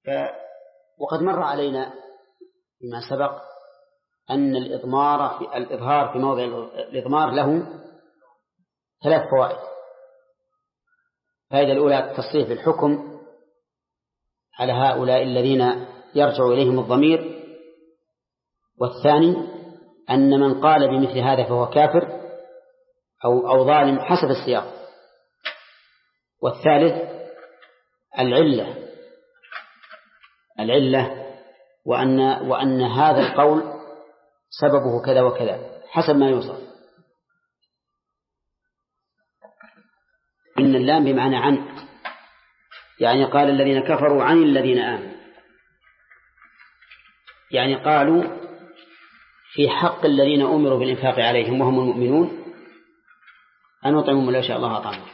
وقد مر علينا فيما سبق أن الإظهار في موضع الإضمار له 3 فوائد. الفائدة الأولى التصريح بالحكم على هؤلاء الذين يرجع إليهم الضمير، والثاني أن من قال بمثل هذا فهو كافر أو ظالم حسب السياق، والثالث العلة وأن هذا القول سببه كذا وكذا حسب ما يوصف. إن اللام بمعنى عن، يعني قال الذين كفروا عن الذين آمنوا، يعني قالوا في حق الذين أمروا بالإنفاق عليهم وهم المؤمنون أن نطعمهم لو شاء الله أطعمهم.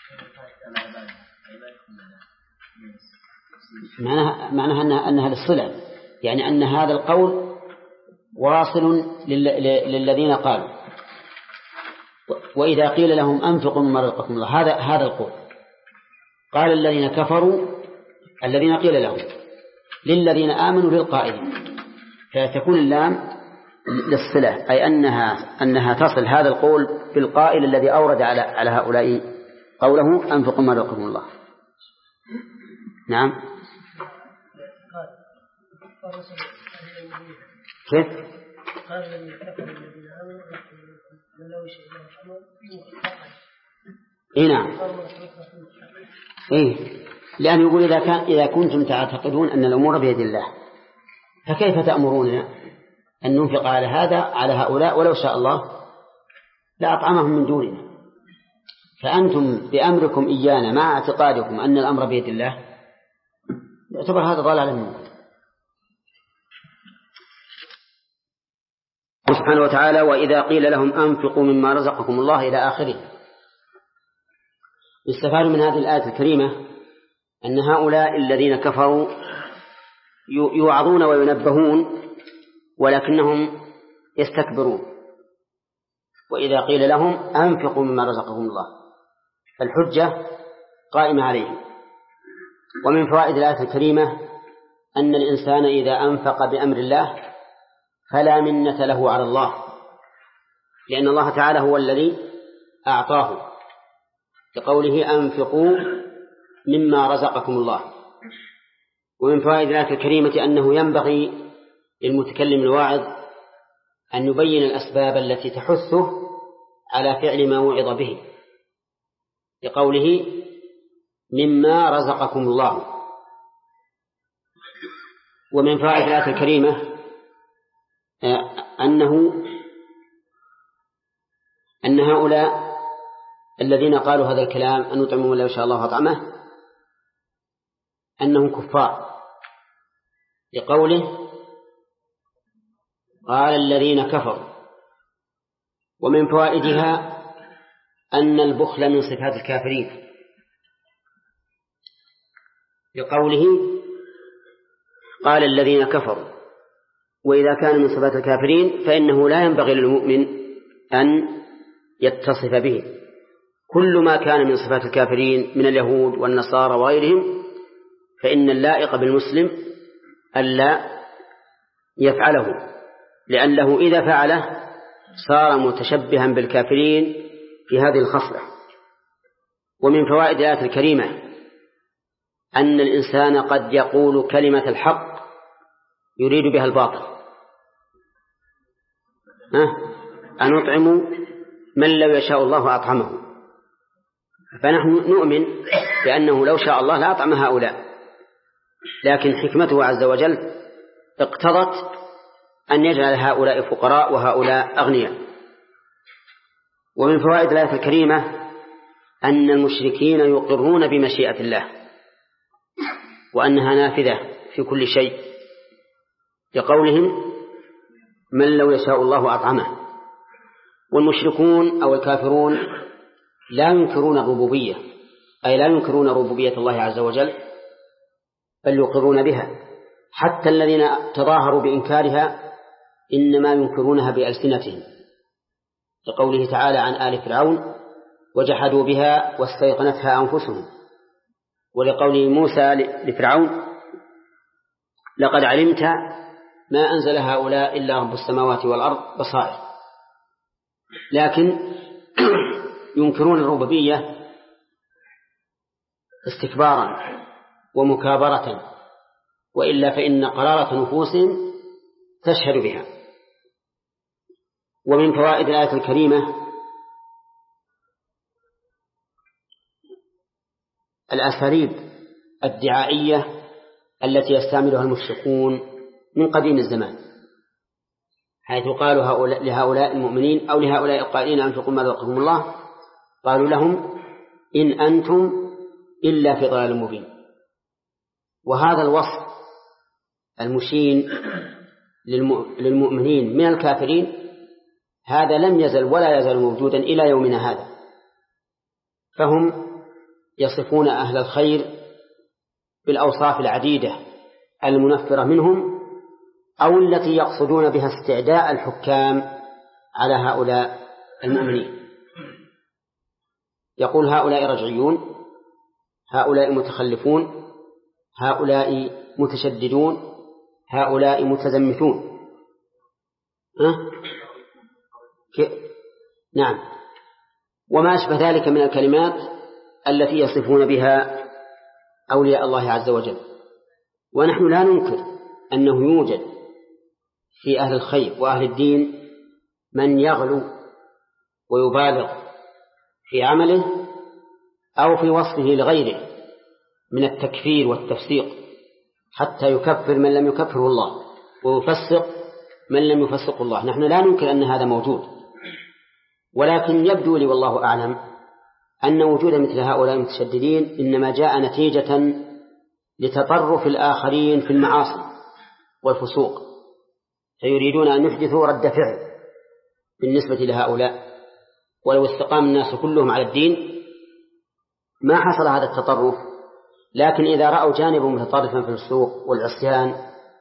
معناها أنها للصلة، يعني أن هذا القول واصل للذين قالوا. وإذا قيل لهم أنفقوا مما رزقكم الله، هذا القول قال الذين كفروا الذين قيل لهم، للذين آمنوا للقائلين، فتكون اللام للصلة، أي أنها تصل هذا القول بالقائل الذي أورد على هؤلاء قوله أنفقوا مما رزقكم الله. نعم. كيف؟ نعم. لأن يقول إذا كنتم تعتقدون أن الأمور بيد الله فكيف تأمروننا أن ننفق على هؤلاء ولو شاء الله لا أطعمهم من دوننا؟ فأنتم بأمركم إيانا مع اعتقادكم أن الأمر بيد الله يعتبر هذا ضلال منكم. سبحانه وتعالى وإذا قيل لهم أنفقوا مما رزقكم الله إلى آخره. يستفاد من هذه الآية الكريمة أن هؤلاء الذين كفروا يوعظون وينبهون ولكنهم يستكبرون. وإذا قيل لهم أنفقوا مما رزقكم الله فالحجة قائمة عليهم. ومن فوائد الآية الكريمة أن الإنسان إذا أنفق بأمر الله فلا منة له على الله، لأن الله تعالى هو الذي أعطاه، كقوله أنفقوا مما رزقكم الله. ومن فوائد الآية الكريمة أنه ينبغي للمتكلم الواعظ أن يبين الأسباب التي تحثه على فعل ما وعظ به، لقوله مما رزقكم الله. ومن فوائد الآية الكريمة أن هؤلاء الذين قالوا هذا الكلام أن نطعمهم لو شاء الله أطعمه أنهم كفار، لقوله قال الذين كفروا. ومن فوائدها أن البخل من صفات الكافرين، لقوله قال الذين كفروا. وإذا كان من صفات الكافرين فإنه لا ينبغي للمؤمن أن يتصف به. كل ما كان من صفات الكافرين من اليهود والنصارى وغيرهم فإن اللائق بالمسلم ألا يفعله، لأنه إذا فعله صار متشبها بالكافرين في هذه الخصلة. ومن فوائد الآية الكريمة أن الإنسان قد يقول كلمة الحق يريد بها الباطل. أن نطعم من لو يشاء الله أطعمه، فنحن نؤمن بأنه لو شاء الله لا أطعم هؤلاء، لكن حكمته عز وجل اقتضت أن يجعل هؤلاء فقراء وهؤلاء أغنياء. ومن فوائد الآية الكريمة أن المشركين يقرون بمشيئة الله وأنها نافذة في كل شيء، لقولهم من لو يشاء الله أطعمه. والمشركون أو الكافرون لا ينكرون الربوبية، أي لا ينكرون ربوبية الله عز وجل، بل يقرون بها. حتى الذين تظاهروا بإنكارها إنما ينكرونها بألسنتهم، لقوله تعالى عن آل فرعون وجحدوا بها واستيقنتها أنفسهم. ولقول موسى لفرعون لقد علمت ما أنزل هؤلاء إلا رب السماوات والأرض بصائر، لكن ينكرون الربوبية استكبارا ومكابرة، وإلا فإن قرارة نفوسهم تشهد بها. ومن فوائد الآية الكريمة الأساليب الدعائية التي يستعملها المشركون من قديم الزمان، حيث قالوا لهؤلاء المؤمنين أو لهؤلاء القائلين أنفقوا ما رزقكم الله، قالوا لهم إن أنتم إلا في ضلال مبين. وهذا الوصف المشين للمؤمنين من الكافرين هذا لم يزل ولا يزال موجودا إلى يومنا هذا، فهم يصفون أهل الخير بالأوصاف العديدة المنفرة منهم، أو التي يقصدون بها استعداء الحكام على هؤلاء المؤمنين. يقول هؤلاء رجعيون، هؤلاء متخلفون، هؤلاء متشددون، هؤلاء متزمتون. نعم، وما أشبه ذلك من الكلمات التي يصفون بها أولياء الله عز وجل. ونحن لا ننكر أنه يوجد في أهل الخير وأهل الدين من يغلو ويبالغ في عمله أو في وصفه لغيره من التكفير والتفسيق، حتى يكفر من لم يكفره الله ويفسق من لم يفسق الله. نحن لا ننكر أن هذا موجود، ولكن يبدو لي والله أعلم أن وجود مثل هؤلاء المتشددين إنما جاء نتيجة لتطرف الآخرين في المعاصي والفسوق، فيريدون أن يحدثوا رد فعل بالنسبة لهؤلاء. ولو استقام الناس كلهم على الدين ما حصل هذا التطرف، لكن إذا رأوا جانبا متطرفا في السوق والعصيان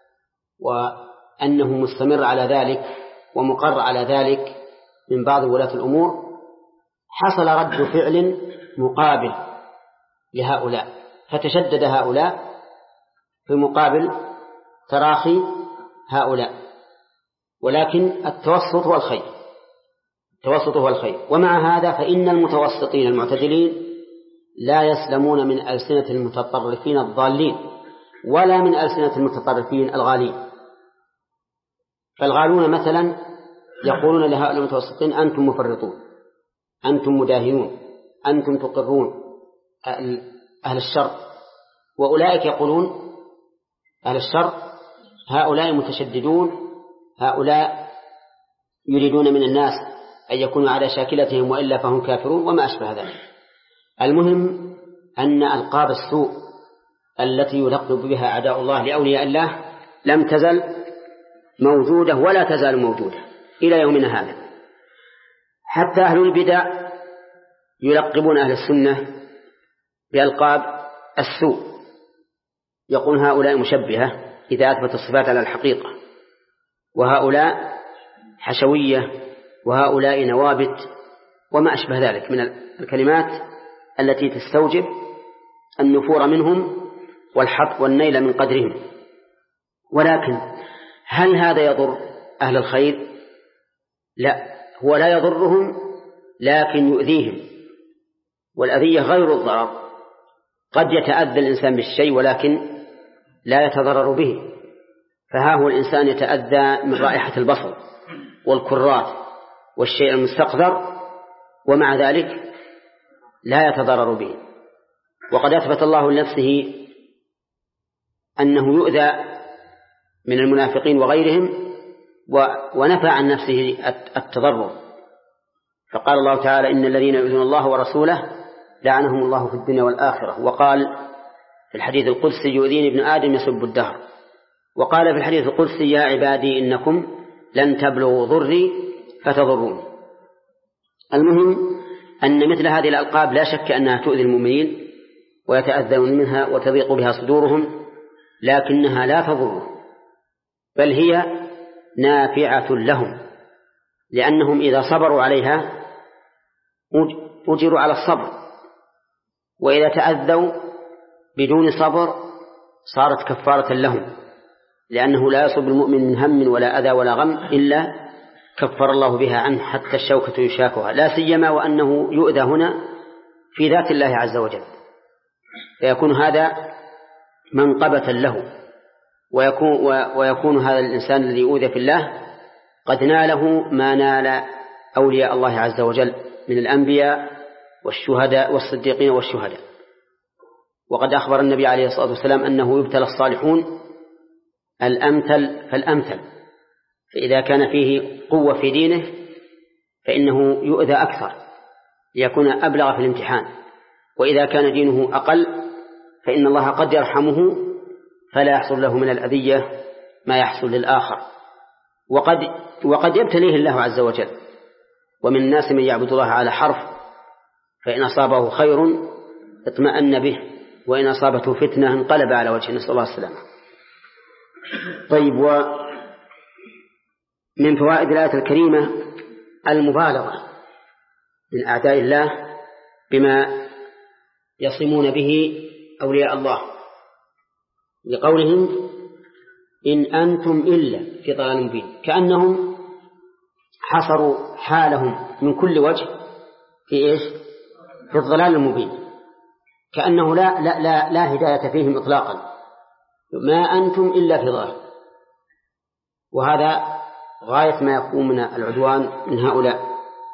وأنه مستمر على ذلك ومقر على ذلك من بعض ولاة الأمور، حصل رد فعل مقابل لهؤلاء، فتشدد هؤلاء في مقابل تراخي هؤلاء. ولكن التوسط هو الخير، التوسط هو الخير. ومع هذا فإن المتوسطين المعتدلين لا يسلمون من ألسنة المتطرفين الضالين ولا من ألسنة المتطرفين الغالين. فالغالون مثلا يقولون لهؤلاء المتوسطين أنتم مفرطون، أنتم مداهنون، أنتم تقرون أهل الشر. وأولئك يقولون أهل الشر هؤلاء متشددون، هؤلاء يريدون من الناس أن يكونوا على شاكلتهم وإلا فهم كافرون وما أشبه ذلك. المهم أن ألقاب السوء التي يلقب بها أعداء الله لأولياء الله لم تزل موجودة ولا تزال موجودة إلى يومنا هذا. حتى أهل البدع يلقبون أهل السنة بألقاب السوء، يقول هؤلاء مشبهة إذا أثبت الصفات على الحقيقة، وهؤلاء حشوية، وهؤلاء نوابت، وما أشبه ذلك من الكلمات التي تستوجب النفور منهم والحط والنيل من قدرهم. ولكن هل هذا يضر أهل الخير؟ لا، هو لا يضرهم لكن يؤذيهم، والأذية غير الضرر. قد يتأذى الإنسان بالشيء ولكن لا يتضرر به، فها هو الإنسان يتأذى من رائحة البصل والكرات والشيء المستقذر ومع ذلك لا يتضرر به. وقد أثبت الله لنفسه أنه يؤذى من المنافقين وغيرهم ونفى عن نفسه التضرر، فقال الله تعالى إن الذين يؤذون الله ورسوله لعنهم الله في الدنيا والآخرة. وقال في الحديث القدسي يؤذيني ابن آدم يسب الدهر. وقال في الحديث القدسي يا عبادي إنكم لن تبلغوا ضري فتضرون. المهم أن مثل هذه الألقاب لا شك أنها تؤذي المؤمنين ويتأذون منها وتضيق بها صدورهم، لكنها لا تضر، بل هي نافعة لهم، لأنهم إذا صبروا عليها أجروا على الصبر، وإذا تأذوا بدون صبر صارت كفارة لهم لأنه لا يصب المؤمن من هم ولا أذى ولا غم إلا كفر الله بها عنه حتى الشوكة يشاكها، لا سيما وأنه يؤذى هنا في ذات الله عز وجل، فيكون هذا منقبة له، ويكون هذا الإنسان الذي يؤذى في الله قد ناله ما نال أولياء الله عز وجل من الأنبياء والشهداء والصديقين والشهداء. وقد أخبر النبي عليه الصلاة والسلام أنه يبتلى الصالحون الأمثل فالأمثل، فإذا كان فيه قوة في دينه فإنه يؤذى أكثر ليكون أبلغ في الامتحان، وإذا كان دينه أقل فإن الله قد يرحمه فلا يحصل له من الأذية ما يحصل للآخر. وقد يبتليه الله عز وجل، ومن الناس من يعبد الله على حرف، فإن أصابه خير اطمأن به، وإن أصابته فتنة انقلب على وجهه، نسأل الله السلامة. طيب، ومن فوائد الآية الكريمة المبالغة من أعداء الله بما يصمون به أولياء الله، لقولهم إن أنتم إلا في ضلال مبين، كأنهم حصروا حالهم من كل وجه في إيش؟ في الضلال المبين، كأنه لا هداية فيهم إطلاقا، ما أنتم إلا في ضلال. وهذا غاية ما يكون من العدوان من هؤلاء.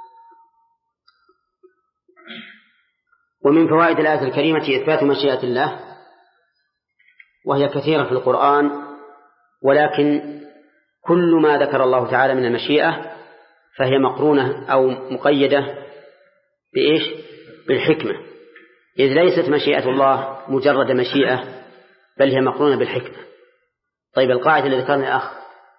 ومن فوائد الآية الكريمة إثبات مشيئة الله، وهي كثيرة في القرآن، ولكن كل ما ذكر الله تعالى من المشيئة فهي مقرونة أو مقيدة بإيش؟ بالحكمة، إذ ليست مشيئة الله مجرد مشيئة، بل هي مقرونة بالحكمة. طيب، القاعدة اللي ذكرنا يا أخ،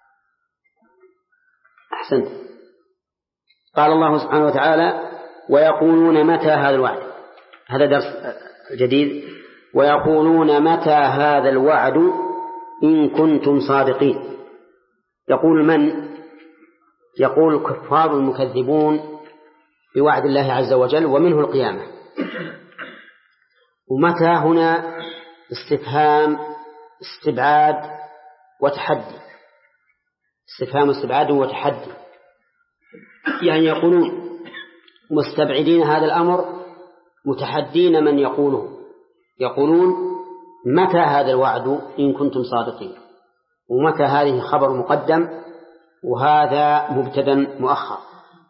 أحسنت. قال الله سبحانه وتعالى ويقولون متى هذا الوعد، هذا درس جديد، ويقولون متى هذا الوعد إن كنتم صادقين. يقول من؟ يقول الكفار المكذبون بوعد الله عز وجل ومنه القيامة. ومتى هنا استفهام استبعاد وتحدي، استفهام استبعاد وتحدي، يعني يقولون مستبعدين هذا الأمر متحدين من يقوله، يقولون متى هذا الوعد إن كنتم صادقين. ومتى هذه خبر مقدم وهذا مبتدأ مؤخر،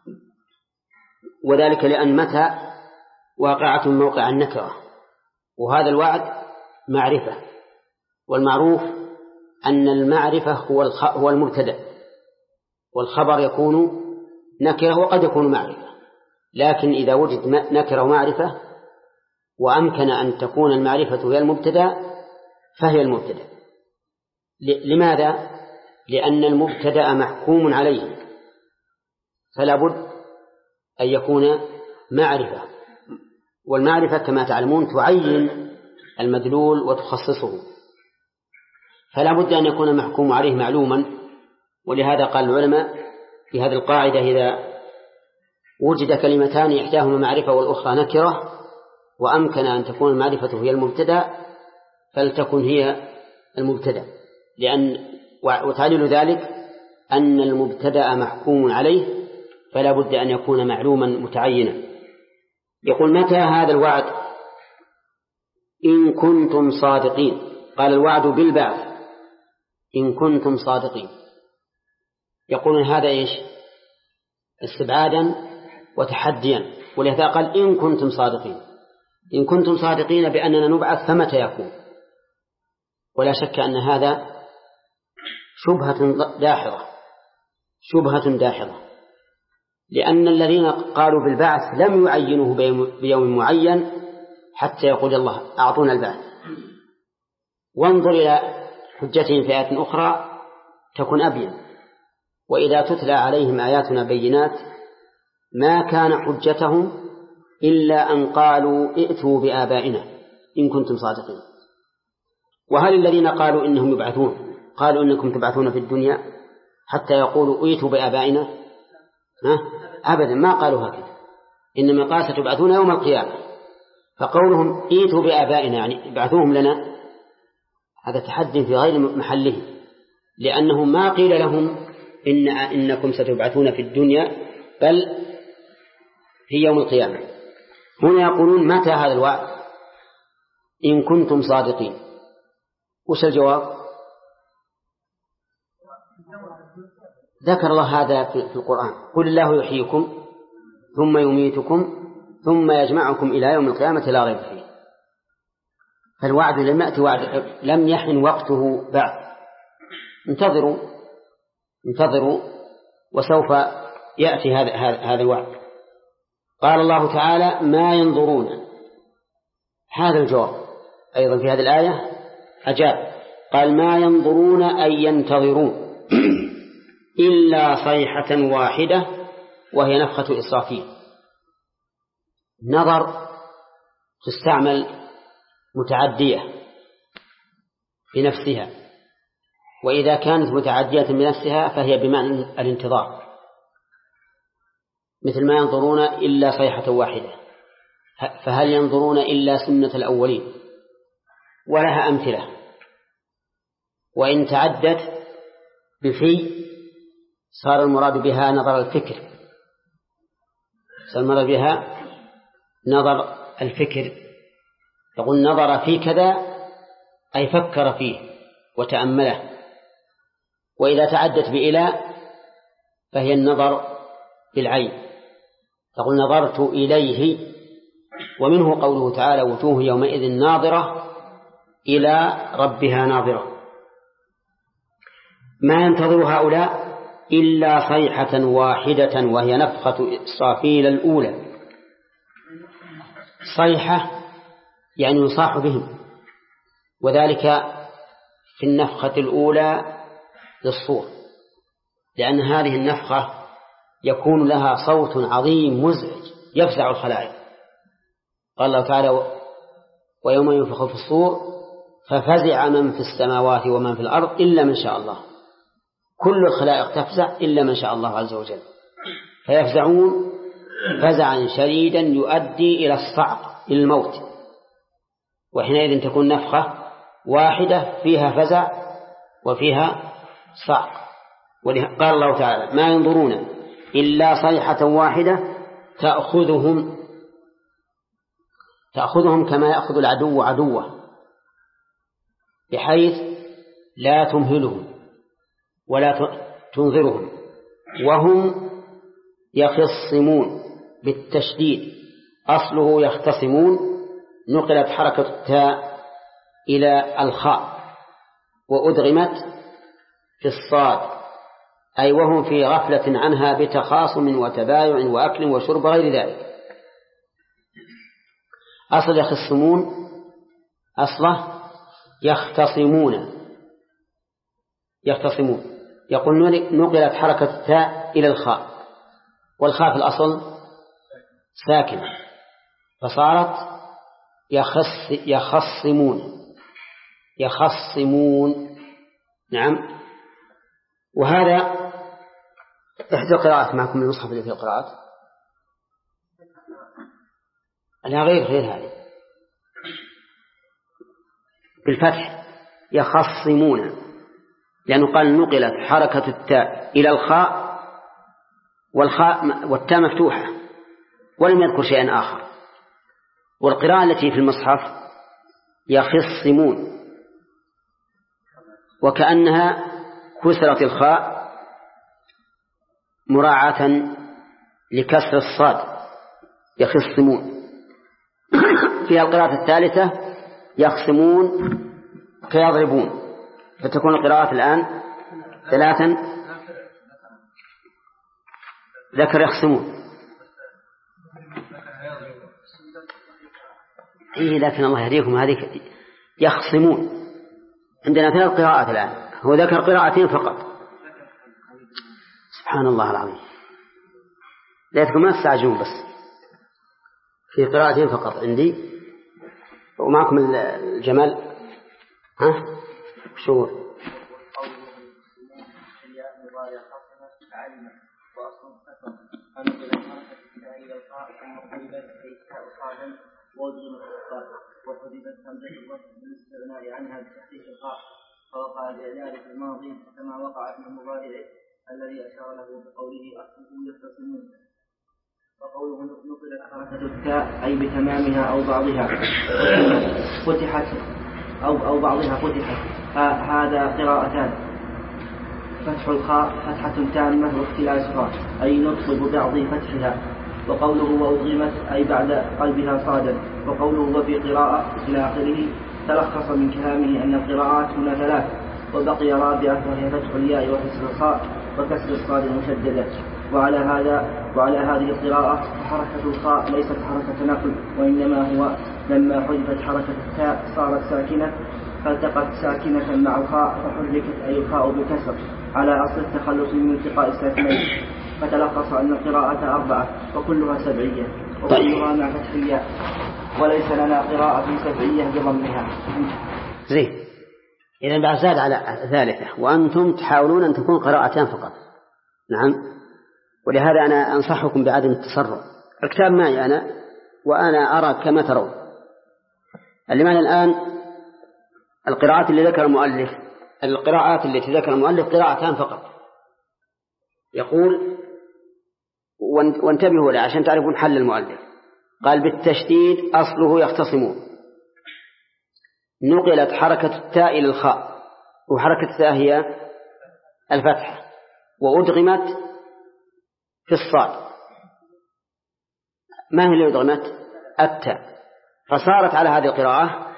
وذلك لأن متى واقعة موقع النكرة، وهذا الوعد معرفة، والمعروف أن المعرفة هو المبتدأ، والخبر يكون نكرة وقد يكون معرفة. لكن إذا وجد نكرة ومعرفة وأمكن أن تكون المعرفة هي المبتدأ فهي المبتدأ. لماذا؟ لأن المبتدأ محكوم عليه، فلا بد أن يكون معرفة، والمعرفة كما تعلمون تعين المدلول وتخصصه، فلا بد أن يكون محكوم عليه معلوما. ولهذا قال العلماء في هذه القاعدة إذا وجد كلمتان إحداهما معرفة والأخرى نكرة وأمكن أن تكون المعرفة هي المبتدأ فلتكن هي المبتدأ، وتعليل ذلك أن المبتدأ محكوم عليه فلا بد أن يكون معلوما متعينا. يقول متى هذا الوعد إن كنتم صادقين، قال الوعد بالبعث إن كنتم صادقين. يقولون هذا إيش؟ استبعادا وتحديا، ولهذا قال إن كنتم صادقين، إن كنتم صادقين بأننا نبعث فمتى يكون؟ ولا شك أن هذا شبهة داحضة، لأن الذين قالوا بالبعث لم يعينوه بيوم معين حتى يقول الله أعطونا البعث. وانظر إلى حجتهم في آيات أخرى تكون أبين، وإذا تتلى عليهم آياتنا بينات ما كان حجتهم إلا أن قالوا ائتوا بآبائنا إن كنتم صادقين. وهل الذين قالوا إنهم يبعثون قالوا إنكم تبعثون في الدنيا حتى يقولوا ائتوا بآبائنا؟ أبدا، ما قالوا هكذا، إنما قال ستبعثون يوم القيامة. فقولهم ائتوا بآبائنا يعني ابعثوهم لنا، هذا تحدي في غير محله، لأنه ما قيل لهم إنكم ستبعثون في الدنيا بل في يوم القيامة. هنا يقولون متى هذا الوعد إن كنتم صادقين؟ وش الجواب؟ ذكر الله هذا في القرآن: قل الله يحييكم ثم يميتكم ثم يجمعكم إلى يوم القيامة لا ريب فيه. فالوعد لم يأتي لم يحن وقته بعد. انتظروا وسوف يأتي هذا الوعد. قال الله تعالى: ما ينظرون. هذا الجواب أيضا في هذه الآية أجاب، قال: ما ينظرون أي ينتظرون إلا صيحة واحدة وهي نفخة إسرافيل. نظر تستعمل متعدية بنفسها، وإذا كانت متعدية بنفسها فهي بمعنى الانتظار، مثل ما ينظرون إلا صيحة واحدة. فهل ينظرون إلا سنة الأولين؟ ولها أمثلة. وإن تعدت بفي صار المراد بها نظر الفكر، صار المراد بها نظر الفكر. يقول نظر في كذا أي فكر فيه وتأمله. وإذا تعدت بإلى فهي النظر بالعين، تقول نظرت إليه. ومنه قوله تعالى: وجوه يومئذ ناظرة إلى ربها ناظرة. ما ينتظر هؤلاء إلا صيحة واحدة وهي نفخة إسرافيل الأولى. صيحة يعني يصاح بهم، وذلك في النفخة الأولى للصور، لأن هذه النفخة يكون لها صوت عظيم مزعج يفزع الخلائق. قال الله تعالى: ويوم ينفخ في الصور ففزع من في السماوات ومن في الأرض إلا من شاء الله. كل الخلائق تفزع إلا من شاء الله عز وجل، فيفزعون فزعا شديدا يؤدي إلى الصعق، إلى الموت. وحينئذ تكون نفخة واحدة فيها فزع وفيها صعق. قال الله تعالى: ما ينظرون إلا صيحة واحدة تأخذهم كما يأخذ العدو عدوه، بحيث لا تمهلهم ولا تنظرهم، وهم يخصمون بالتشديد، أصله يختصمون، نقلت حركة التاء إلى الخاء وأدغمت في الصاد، أي وهم في غفلة عنها بتخاصم وتبايع وأكل وشرب غير ذلك. أصل يخصمون أصله يختصمون. يقول نقلت حركة التاء إلى الخاء، والخاء في الأصل ساكنة فصارت يخصمون. نعم. وهذا إحدى القراءات معكم المصحف اللي في القراءات، لا غير هذه بالفتح يخصمون، لأنه قال نقلت حركة التاء إلى الخاء، والتاء مفتوحة ولم يذكر شيئا آخر. والقراءة التي في المصحف يخصمون، وكأنها كسرت الخاء مراعاة لكسر الصاد، يخصمون. في القراءة الثالثة يخصمون كيضربون، فتكون القراءات الآن ثلاثا. ذكر يخصمون، لكن الله يهديكم هذه يخصمون. عندنا ثلاث قراءات الآن، هو ذكر قراءتين فقط. سبحان الله العظيم، ليتكم ما تستعجلون، بس في قراءتين فقط عندي. ومعكم الجمال، شو فوقع ذلك في الماضي كما وقع في المضارع الذي أشار له بقوله أصله يختصمون. وقوله نقلت حركة التاء أي بتمامها أو بعضها فتحت أو بعضها فتحت. هذا قراءتان: فتح الخاء فتحة تامة واختلاسها أي نطق ببعض فتحها. وقوله وأضغمت أي بعد قلبها صادا. وقوله وفي قراءة إلى آخره تلخص من كلامه أن القراءات هنا ثلاث، وبقي رابعة وهي فتح الياء وكسر الخاء وكسر الصاد المشددة. وعلى هذه القراءة فحركة الخاء ليست حركة نقل، وإنما هو لما حذفت حركة التاء صارت ساكنة فالتقت ساكنة مع الخاء فحركت أي الخاء بكسر على أصل التخلص من التقاء الساكنين. فتلخص أن القراءة 4 وكلها سبعية وكلها مع فتح الياء، وليس لنا قراءة سبعية بضمها. زين. إذن بعد زاد على ثالثة: وأنتم تحاولون أن تكون قراءتان فقط. نعم. ولهذا أنا أنصحكم بعدم التسرع. الكتاب معي أنا وأنا أرى كما ترون. اللي معنا الآن القراءات اللي ذكر المؤلف، القراءات التي ذكر المؤلف قراءتان فقط. يقول وانتبهوا له عشان تعرفون حل المؤلف. قال بالتشديد أصله يختصمون، نقلت حركة التاء إلى الخاء، وحركة التاء هي الفتحة، وأدغمت في الصاد. ما هي اللي أدغمت؟ التاء، فصارت على هذه القراءة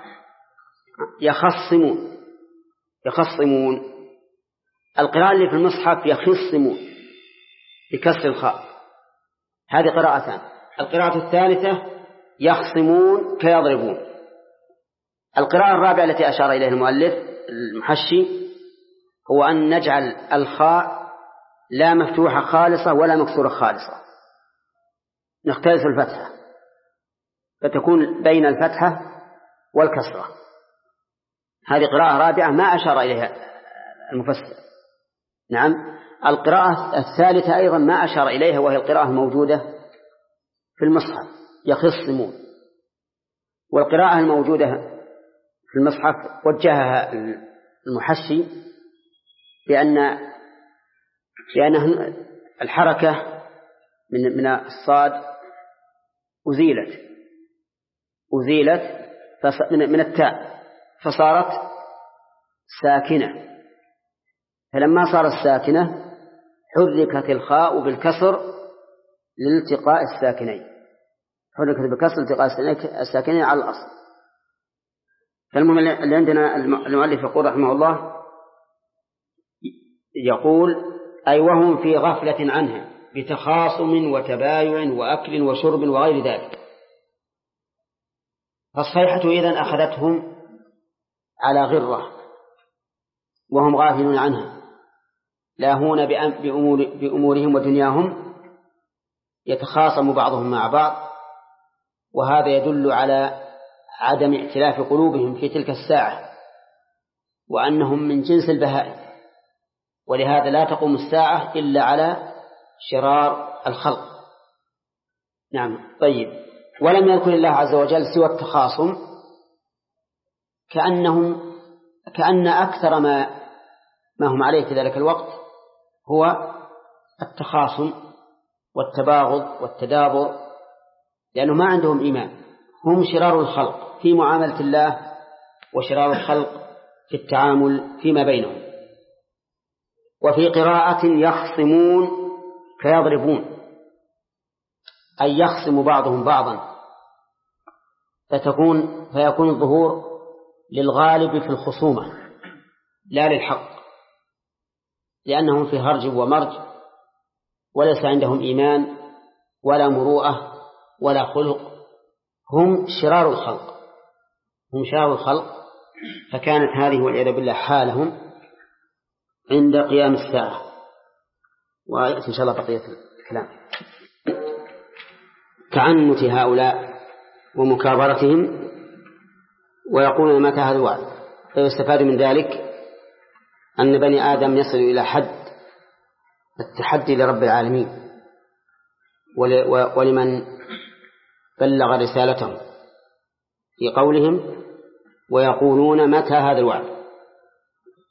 يخصمون. القراءة اللي في المصحف يخصمون بكسر الخاء، هذه قراءتان. القراءة الثالثة يخصمون كيضربون. القراءة الرابعة التي أشار إليها المؤلف المحشي هو أن نجعل الخاء لا مفتوحة خالصة ولا مكسورة خالصة، نختلف الفتحة فتكون بين الفتحة والكسرة. هذه قراءة رابعة ما أشار إليها المفسر. نعم. القراءة الثالثة أيضا ما أشار إليها، وهي القراءة الموجودة في المصحف يخصمون. والقراءة الموجودة في المصحف وجهها المحشي بأن الحركة من الصاد أزيلت من التاء فصارت ساكنة، فلما صارت ساكنة حركت الخاء بالكسر لالتقاء الساكنين، حركت بالكسر التقاء الساكنين على الأصل. فالمهم اللي عندنا المؤلف يقول رحمه الله، يقول أي وهم في غفلة عنها بتخاصم وتبايع وأكل وشرب وغير ذلك. فالصيحة إذن أخذتهم على غرة وهم غافلون عنها، لاهون بأمورهم ودنياهم، يتخاصم بعضهم مع بعض، وهذا يدل على عدم ائتلاف قلوبهم في تلك الساعة، وأنهم من جنس البهائم، ولهذا لا تقوم الساعة إلا على شرار الخلق. نعم. طيب. ولم يذكر الله عز وجل سوى التخاصم، كأن أكثر ما هم عليه في ذلك الوقت هو التخاصم والتباغض والتدابر، لأنه ما عندهم إيمان. هم شرار الخلق في معاملة الله، وشرار الخلق في التعامل فيما بينهم. وفي قراءة يخصمون كيضربون، أي يخصم بعضهم بعضا، فيكون الظهور للغالب في الخصومة لا للحق، لأنهم في هرج ومرج، وليس عندهم إيمان ولا مروءة ولا خلق. هم شرار الخلق. فكانت هذه والعياذ بالله حالهم عند قيام الساعة. ويأتي إن شاء الله بقية الكلام. تعنت هؤلاء ومكابرتهم ويقولون متى هذا الوعد. فيستفاد من ذلك أن بني آدم يصل إلى حد التحدي لرب العالمين ولمن بلغ رسالتهم في قولهم ويقولون متى هذا الوعد.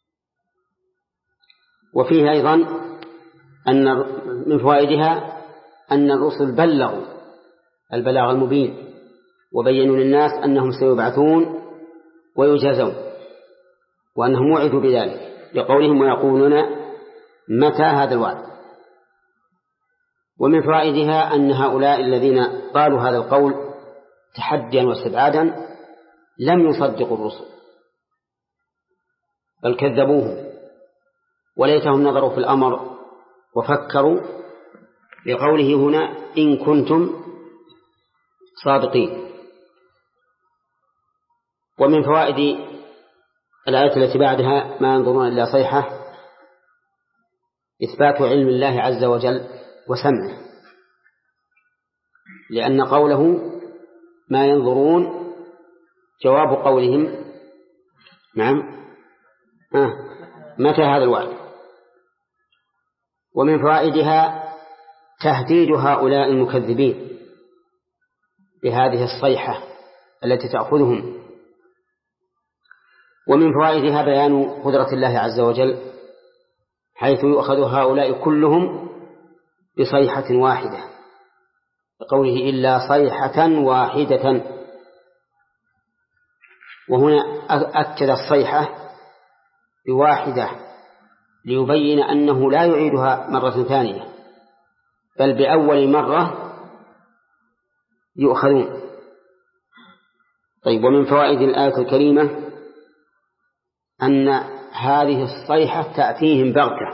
وفيه أيضا أن من فوائدها أن الرسل بلغوا البلاغ المبين وبينوا للناس أنهم سيبعثون ويجازون وأنهم وعدوا بذلك لقولهم ويقولون متى هذا الوعد. ومن فوائدها أن هؤلاء الذين قالوا هذا القول تحديا واستبعادا لم يصدقوا الرسل بل كذبوهم، وليتهم نظروا في الأمر وفكروا لقوله هنا إن كنتم صادقين. ومن فوائد الآية التي بعدها ما ينظرون إلا صيحة إثبات علم الله عز وجل وسمعه، لأن قوله ما ينظرون جواب قولهم نعم متى هذا الوعد. ومن فوائدها تهديد هؤلاء المكذبين بهذه الصيحة التي تأخذهم. ومن فوائدها بيان قدرة الله عز وجل حيث يؤخذ هؤلاء كلهم بصيحة واحدة بقوله إلا صيحة واحدة. وهنا أكد الصيحة بواحدة ليبين أنه لا يعيدها مرة ثانية بل بأول مرة يؤخذون. طيب، ومن فوائد الآية الكريمة أن هذه الصيحة تأتيهم بغتة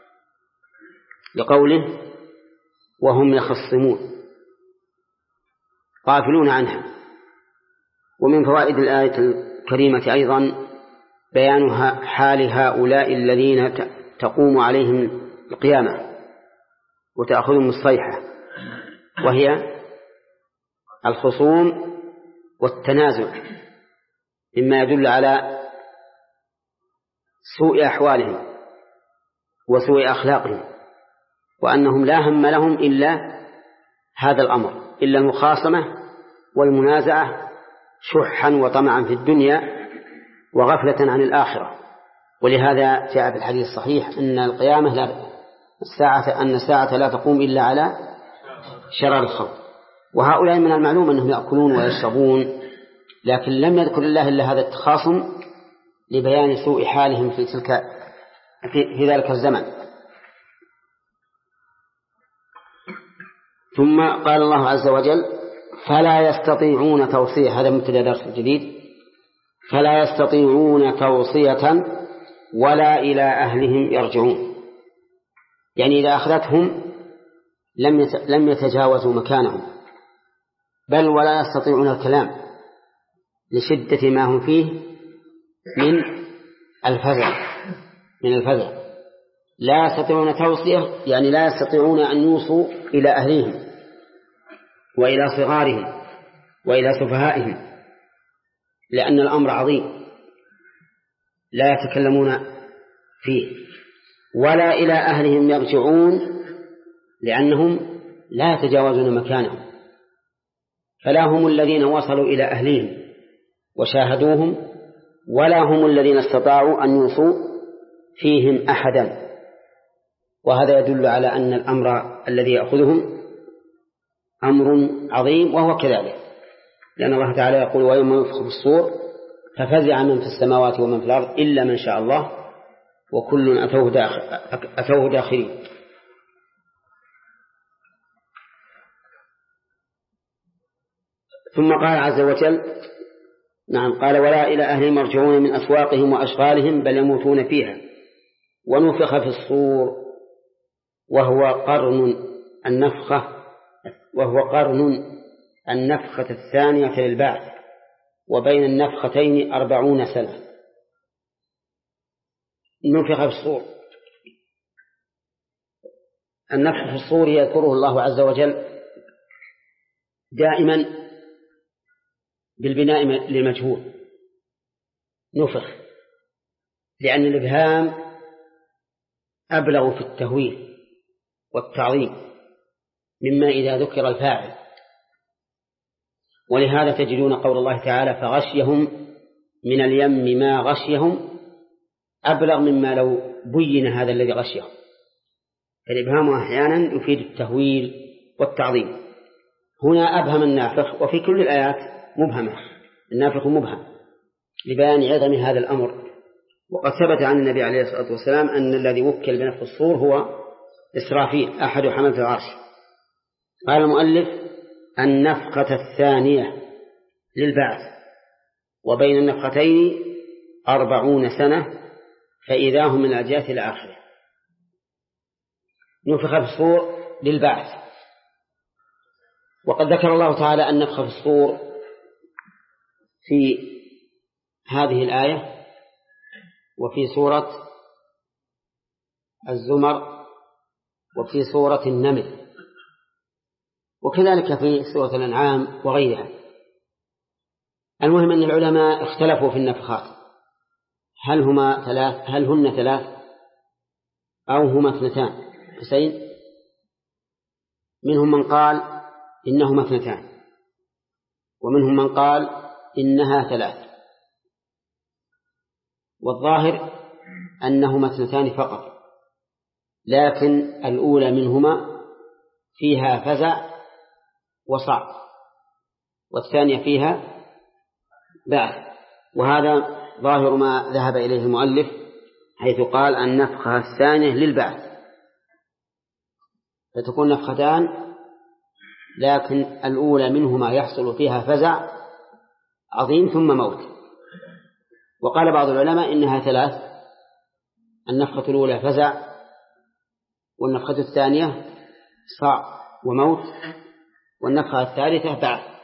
لقوله وهم يخصمون غافلون عنها. ومن فوائد الآية الكريمة أيضا بيان حال هؤلاء الذين تقوم عليهم القيامة وتأخذهم الصيحة، وهي الخصوم والتنازع، مما يدل على سوء أحوالهم وسوء أخلاقهم، وأنهم لا هم لهم إلا هذا الأمر، إلا المخاصمة والمنازعة شحا وطمعا في الدنيا وغفلة عن الآخرة. ولهذا جاء في الحديث الصحيح أن الساعة لا تقوم إلا على شرار الخمر. وهؤلاء من المعلوم أنهم يأكلون ويشربون، لكن لم يذكر الله إلا هذا التخاصم لبيان سوء حالهم في ذلك الزمن. ثم قال الله عز وجل فلا يستطيعون توصية، هذا مبتدأ درس جديد، فلا يستطيعون توصية ولا إلى أهلهم يرجعون، يعني إذا أخذتهم لم يتجاوزوا مكانهم، بل ولا يستطيعون الكلام لشدة ما هم فيه من الفزع. لا يستطيعون توصية يعني لا يستطيعون أن يوصوا إلى أهليهم وإلى صغارهم وإلى سفهائهم، لأن الأمر عظيم لا يتكلمون فيه، ولا إلى أهلهم يرجعون لأنهم لا يتجاوزون مكانهم، فلا هم الذين وصلوا إلى أهلهم وشاهدوهم، ولا هم الذين استطاعوا أن يوصوا فيهم أحدا. وهذا يدل على أن الأمر الذي يأخذهم أمر عظيم، وهو كذلك، لأن الله تعالى يقول ويوم ينفخ في الصور ففزع من في السماوات ومن في الأرض إلا من شاء الله وكل أتوه داخلين. ثم قال عز وجل قال ولا إلى أهلهم يرجعون من أسواقهم وأشغالهم بل يموتون فيها. ونفخ في الصور وهو قرن النفخة الثانية للبعث، وبين النفختين 40 سنة. نفخ في الصور، النفخ في الصور يذكره الله عز وجل دائما بالبناء للمجهول نفخ، لأن الإبهام أبلغ في التهويل والتعظيم مما إذا ذكر الفاعل. ولهذا تجدون قول الله تعالى فغشيهم من اليم ما غشيهم أبلغ مما لو بين هذا الذي غشيه. فالإبهام أحيانا يفيد التهويل والتعظيم. هنا أبهم النافخ، وفي كل الآيات مبهمة، النافخ مبهم لبيان عظم هذا الأمر. وقد ثبت عن النبي عليه الصلاة والسلام أن الذي وكل بنفخ الصور هو إسرافيل أحد حملة العرش. قال المؤلف: النفخة الثانية للبعث، وبين النفختين 40 سنة، فإذا هم من الأجياث إلى آخره. نفخ في الصور للبعث. وقد ذكر الله تعالى أن نفخ في الصور في هذه الآية وفي سورة الزمر وفي سورة النمل، وكذلك في سورة الأنعام وغيرها. المهم أن العلماء اختلفوا في النفخات، هل هن ثلاث أو هما 2 حسين؟ منهم من قال إنهما 2، ومنهم من قال إنها 3، والظاهر أنهما 2 فقط، لكن الأولى منهما فيها فزع وصعب، والثانية فيها بعث. وهذا ظاهر ما ذهب إليه المؤلف، حيث قال النفخة الثانية للبعث، فتكون نفختان، لكن الأولى منهما يحصل فيها فزع عظيم ثم موت. وقال بعض العلماء إنها 3، النفخة الأولى فزع، والنفخة الثانية صعب وموت، والنفخة الثالثة بعث.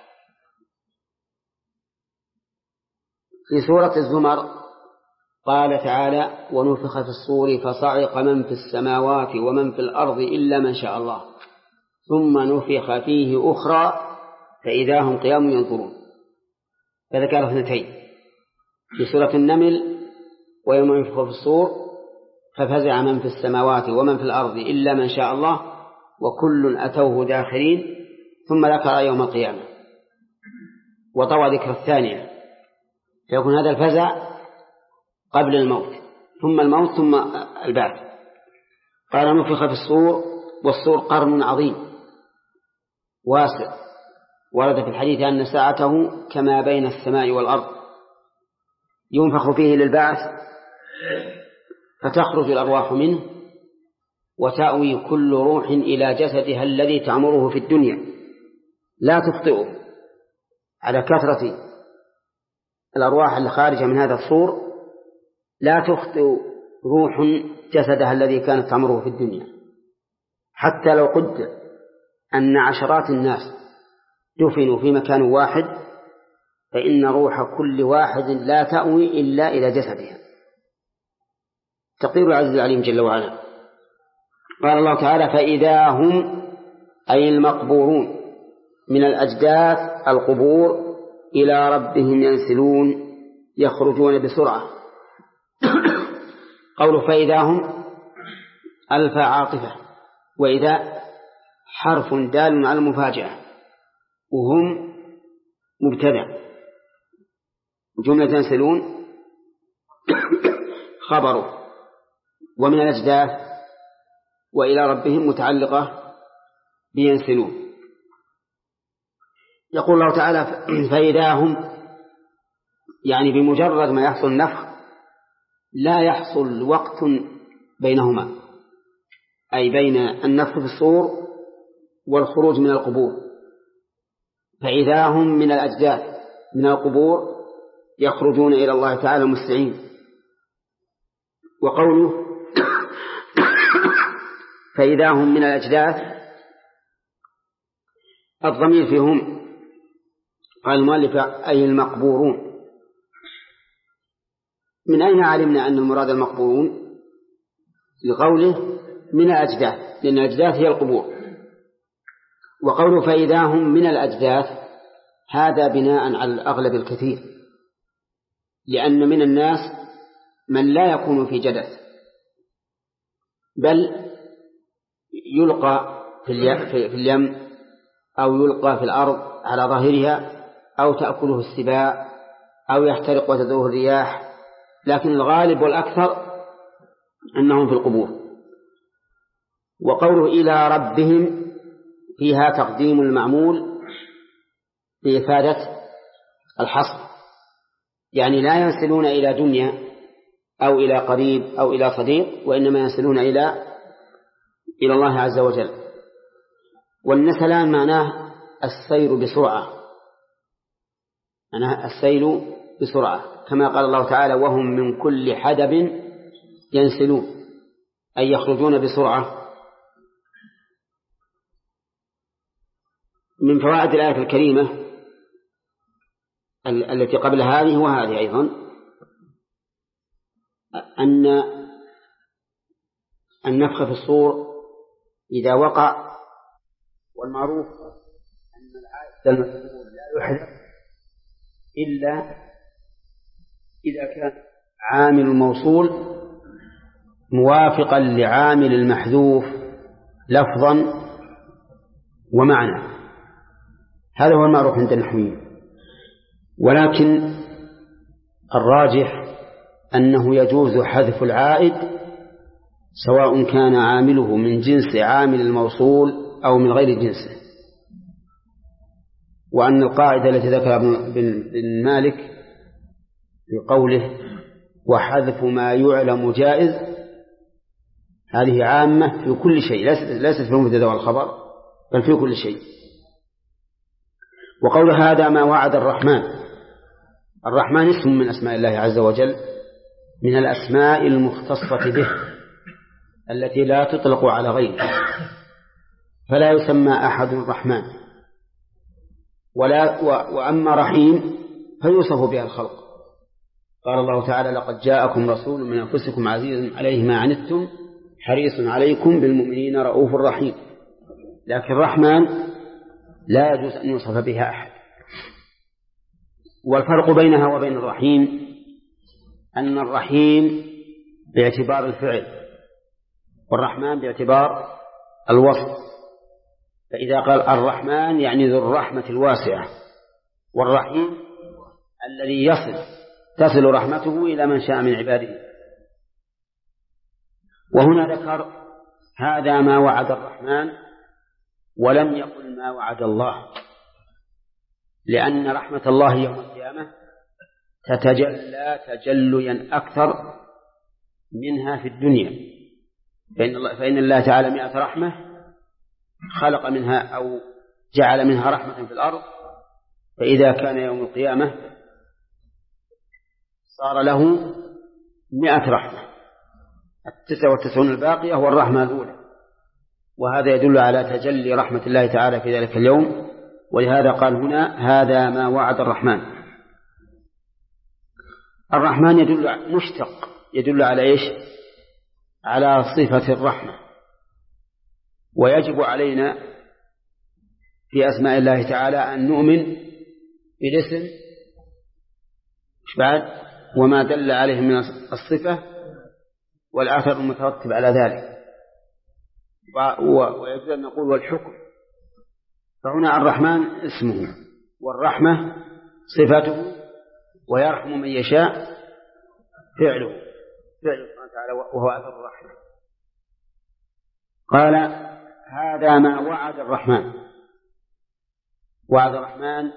في سورة الزمر قال تعالى: ونفخ في الصور فصعق من في السماوات ومن في الأرض إلا من شاء الله ثم نفخ فيه أخرى فإذا هم قيام ينظرون. فذكر 2 في سورة النمل: ويوم ينفخ في الصور ففزع من في السماوات ومن في الأرض إلا من شاء الله وكل أتوه داخرين، ثم ذكر يوم القيامة وطوى ذكر الثانية، فيكون هذا الفزع قبل الموت، ثم الموت، ثم البعث. قال: نفخ في الصور، والصور قرن عظيم واسع، ورد في الحديث أن ساعته كما بين السماء والأرض، ينفخ فيه للبعث، فتخرج الأرواح منه، وتأوي كل روح إلى جسدها الذي تعمره في الدنيا، لا تخطئه. على كثرة الأرواح الخارجة من هذا الصور لا تخطئ روح جسدها الذي كانت تعمره في الدنيا، حتى لو قدر أن عشرات الناس دفنوا في مكان واحد، فإن روح كل واحد لا تأوي إلا إلى جسدها. تقدير العزيز العليم جل وعلا. قال الله تعالى: فإذا هم أي المقبورون من الأجداث القبور إلى ربهم ينسلون يخرجون بسرعة. قوله فإذا هم ألف عاطفة، وإذا حرف دال على المفاجأة، وهم مبتدأ، جملة ينسلون خبره، ومن الأجداث وإلى ربهم متعلقة بينسلون. يقول الله تعالى: فإذا هم، يعني بمجرد ما يحصل النفخ لا يحصل وقت بينهما، أي بين النفخ في الصور والخروج من القبور. فإذا هم من الأجداث من القبور يخرجون إلى الله تعالى مسرعين. وقوله فإذا هم من الأجداث، الضمير فيهم قال المؤلف أي المقبورون. من أين علمنا أن المراد المقبورون؟ لقوله من الأجداث، لأن الأجداث هي القبور. وقوله فإذا هم من الأجداث هذا بناء على الأغلب الكثير، لأن من الناس من لا يكون في جدث، بل يلقى في اليم أو يلقى في الأرض على ظاهرها، أو تأكله السباع، أو يحترق وتذوه الرياح. لكن الغالب والأكثر أنهم في القبور. وقوله إلى ربهم فيها تقديم المعمول بإفادة الحصر، يعني لا ينسلون إلى دنيا أو إلى قريب أو إلى صديق، وإنما ينسلون إلى الله عز وجل. والنسلان معناه السير بسرعة، معناه السير بسرعة، كما قال الله تعالى وهم من كل حدب ينسلون، أي يخرجون بسرعة. من فوائد الآية الكريمة التي قبل هذه وهذه أيضا أن النفخ في الصور إذا وقع، والمعروف أن العائد المذكور لا يحدث إلا إذا كان عامل الموصول موافقا لعامل المحذوف لفظا ومعنى، هذا هو المعروف عند النحويين. ولكن الراجح أنه يجوز حذف العائد سواء كان عامله من جنس عامل الموصول أو من غير جنسه، وأن القاعدة التي ذكر ابن مالك في قوله وحذف ما يعلم جائز هذه عامة في كل شيء، ليست في المبتدأ والخبر بل في كل شيء. وقول هذا ما وعد الرحمن اسم من أسماء الله عز وجل، من الأسماء المختصة به التي لا تطلق على غيره، فلا يسمى أحد الرحمن، وأما رحيم فيوصف بها الخلق. قال الله تعالى لقد جاءكم رسول من أنفسكم عزيز عليه ما عنتم حريص عليكم بالمؤمنين رؤوف رحيم. لكن الرحمن لا يجوز أن يوصف بها أحد. والفرق بينها وبين الرحيم أن الرحيم باعتبار الفعل والرحمن باعتبار الوصف. فإذا قال الرحمن يعني ذو الرحمة الواسعة، والرحيم الذي تصل رحمته إلى من شاء من عباده. وهنا ذكر هذا ما وعد الرحمن ولم يقل ما وعد الله، لأن رحمة الله يوم القيامة تتجلى تجليا أكثر منها في الدنيا، فإن الله تعالى 100 رحمة خلق منها أو جعل منها رحمة في الأرض، فإذا كان يوم القيامة صار له 100 رحمة، 99 الباقية هو الرحمة الأولى. وهذا يدل على تجلي رحمة الله تعالى في ذلك اليوم، ولهذا قال هنا هذا ما وعد الرحمن. الرحمن مشتق يدل على إيش؟ على صفة الرحمة. ويجب علينا في أسماء الله تعالى أن نؤمن بالاسم بعد وما دل عليه من الصفة والآثر المترتب على ذلك، ويجب أن نقول والحكم. فهنا الرحمن اسمه والرحمة صفته، ويرحم من يشاء فعله سبحانه وتعالى وهو أثر الرحمة. قال هذا ما وعد الرحمن. وعد الرحمن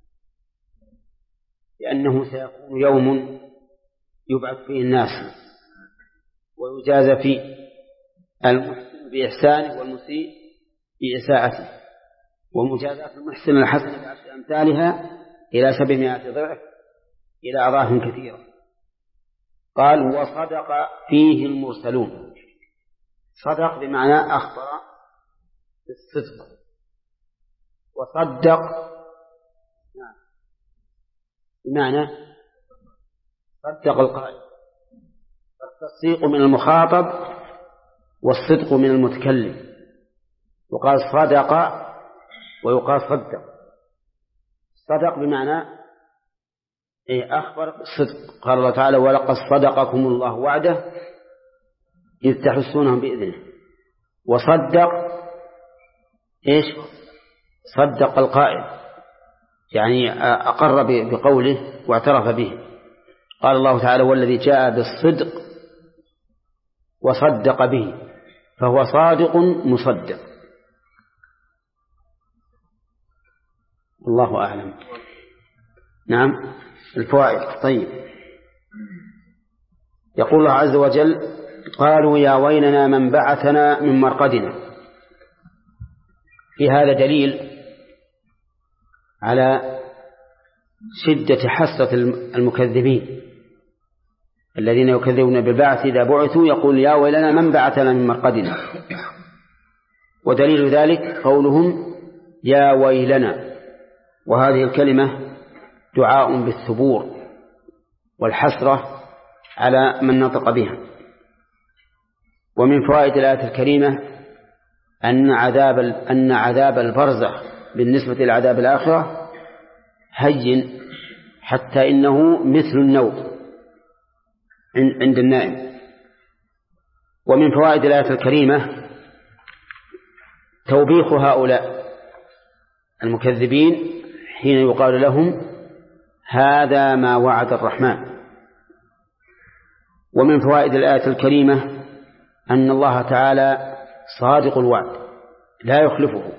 لأنه سيكون يوم يبعث فيه الناس ويجازى فيه المحسن بإحسانه والمسيء بإساءته، ومجازاة المحسن الحسنة بعشر أمثالها إلى 700 ضعف إلى أضعاف كثيرة. قال وصدق فيه المرسلون. صدق بمعنى أخبر بالصدق، وصدق بمعنى صدق القائل. التصديق من المخاطب والصدق من المتكلم، وقال صدق ويقال صدق. صدق بمعنى أخبر بالصدق. قال الله تعالى ولقد صدقكم الله وعده إذ تحسونهم بإذنه. وصدق إيش؟ صدق القائل، يعني أقر بقوله واعترف به. قال الله تعالى والذي جاء بالصدق وصدق به فهو صادق مصدق. الله أعلم. نعم. الفوائد. طيب. يقول الله عز وجل: قالوا يا ويلنا من بعثنا من مرقدنا. في هذا دليل على شدة حسرة المكذبين الذين يكذبون بالبعث إذا بعثوا، يقول يا ويلنا من بعثنا من مرقدنا. ودليل ذلك قولهم يا ويلنا، وهذه الكلمة دعاء بالثبور والحسرة على من نطق بها. ومن فوائد الآية الكريمة أن عذاب البرزخ بالنسبة للعذاب الآخرة هين، حتى إنه مثل النوم عند النائم. ومن فوائد الآية الكريمة توبيخ هؤلاء المكذبين حين يقال لهم هذا ما وعد الرحمن. ومن فوائد الآية الكريمة أن الله تعالى صادق الوعد لا يخلفه،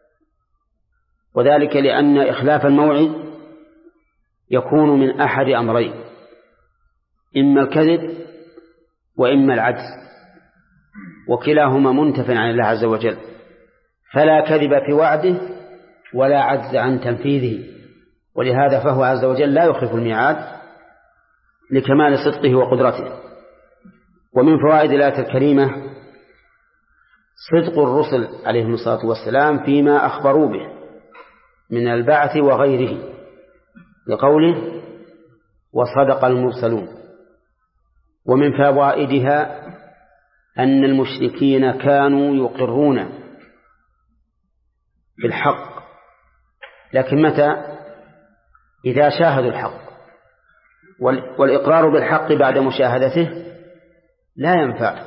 وذلك لأن إخلاف الموعد يكون من أحد أمرين: إما الكذب وإما العجز، وكلاهما منتف عن الله عز وجل، فلا كذب في وعده ولا عجز عن تنفيذه، ولهذا فهو عز وجل لا يخلف الميعاد لكمال صدقه وقدرته. ومن فوائد الآية الكريمة صدق الرسل عليهم الصلاة والسلام فيما أخبروا به من البعث وغيره، لقوله وصدق المرسلون. ومن فوائدها أن المشركين كانوا يقرون بالحق، لكن متى؟ إذا شاهدوا الحق. والإقرار بالحق بعد مشاهدته لا ينفع،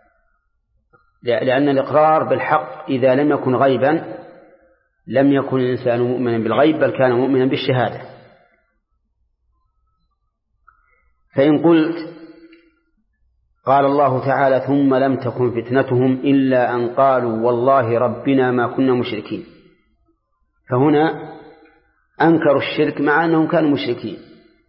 لأن الإقرار بالحق إذا لم يكن غيبا لم يكن الإنسان مؤمنا بالغيب، بل كان مؤمنا بالشهادة. فإن قلت قال الله تعالى ثم لم تكن فتنتهم إلا أن قالوا والله ربنا ما كنا مشركين، فهنا أنكروا الشرك مع أنهم كانوا مشركين،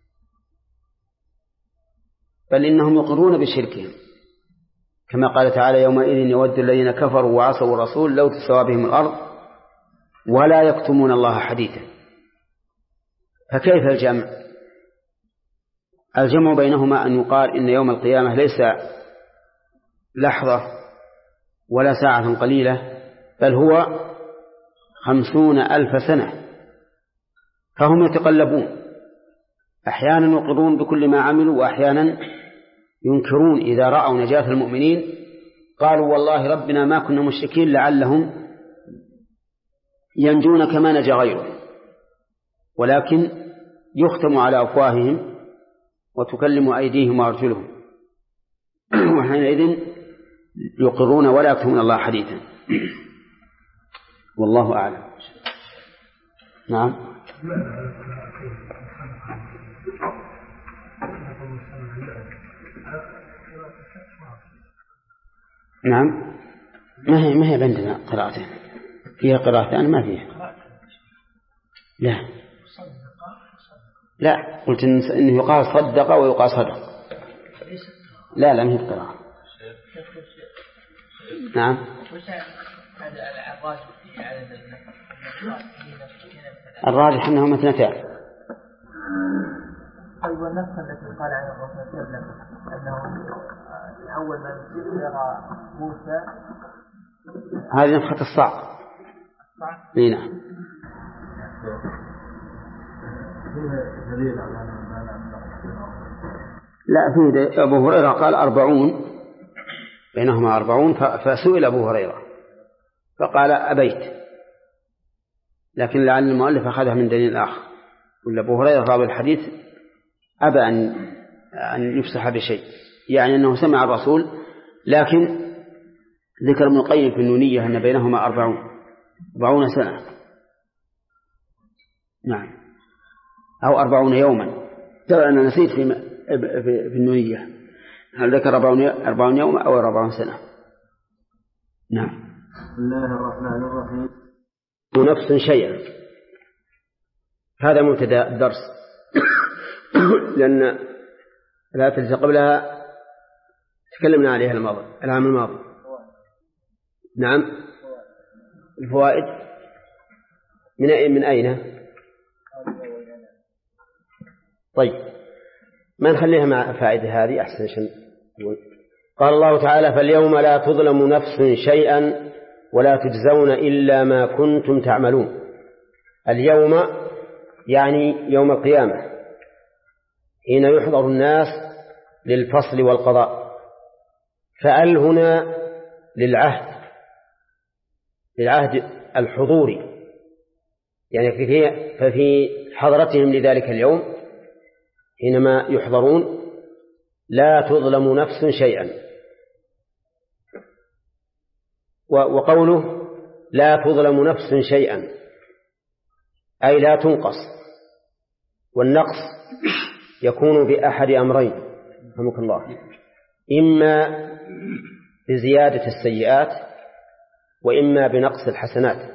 بل إنهم يقرون بشركهم، كما قال تعالى يومئذ يود الذين كفروا وعصوا الرسول لو تسوى بهم الأرض ولا يكتمون الله حديثا. فكيف الجمع؟ الجمع بينهما أن يقال إن يوم القيامة ليس لحظة ولا ساعة قليلة، بل هو 50,000 سنة، فهم يتقلبون، أحيانا يقرون بكل ما عملوا وأحيانا ينكرون. إذا رأوا نجاة المؤمنين قالوا والله ربنا ما كنا مشركين لعلهم ينجون كما نجا غيرهم، ولكن يختم على أفواههم وتكلم أيديهم وأرجلهم، وحينئذ يقرون ولا يكتمون الله حديثا. والله أعلم. نعم. نعم. ما هي عندنا قراءتين، فيها قراءتان ما فيها. لا قلت إنه يقال صدق ويقال صدق. لا ما هي قراءة. نعم. الراجح أنهما اثنتان. طيب والنسخة التي قال عنها الرسول صلى الله عليه وسلم أنه أول من يرى موسى، هذه نسخة الصعق. نعم. لا في أبو هريرة قال 40 بينهما 40، فسئل أبو هريرة فقال أبيت، لكن لعل المؤلف أخذها من دليل آخر. ولا أبو هريرة راوي الحديث أبى أن يفسح بشيء، يعني أنه سمع الرسول، لكن ذكر ابن القيم في النونية أن بينهما 40 سنة. نعم، أو 40 يوما. ترى أنا نسيت في النونية هل ذكر 40 يوم أو 40 سنة؟ نعم. بسم الله الرحمن الرحيم. ونفس شيئا، هذا مبتدأ الدرس لأن الآية التي قبلها تكلمنا عليها العام الماضي. نعم. الفوائد من أين؟ طيب ما نخليها مع فائدة هذه أحسن شيء. قال الله تعالى: فاليوم لا تظلم نفس شيئا ولا تجزون إلا ما كنتم تعملون. اليوم يعني يوم القيامة، حين يحضر الناس للفصل والقضاء. فأل هنا للعهد الحضوري، يعني ففي حضرتهم لذلك اليوم حينما يحضرون لا تظلم نفس شيئا. وقوله لا تظلم نفس شيئا أي لا تنقص، والنقص يكون بأحد أمرين رحمك الله: إما بزيادة السيئات وإما بنقص الحسنات،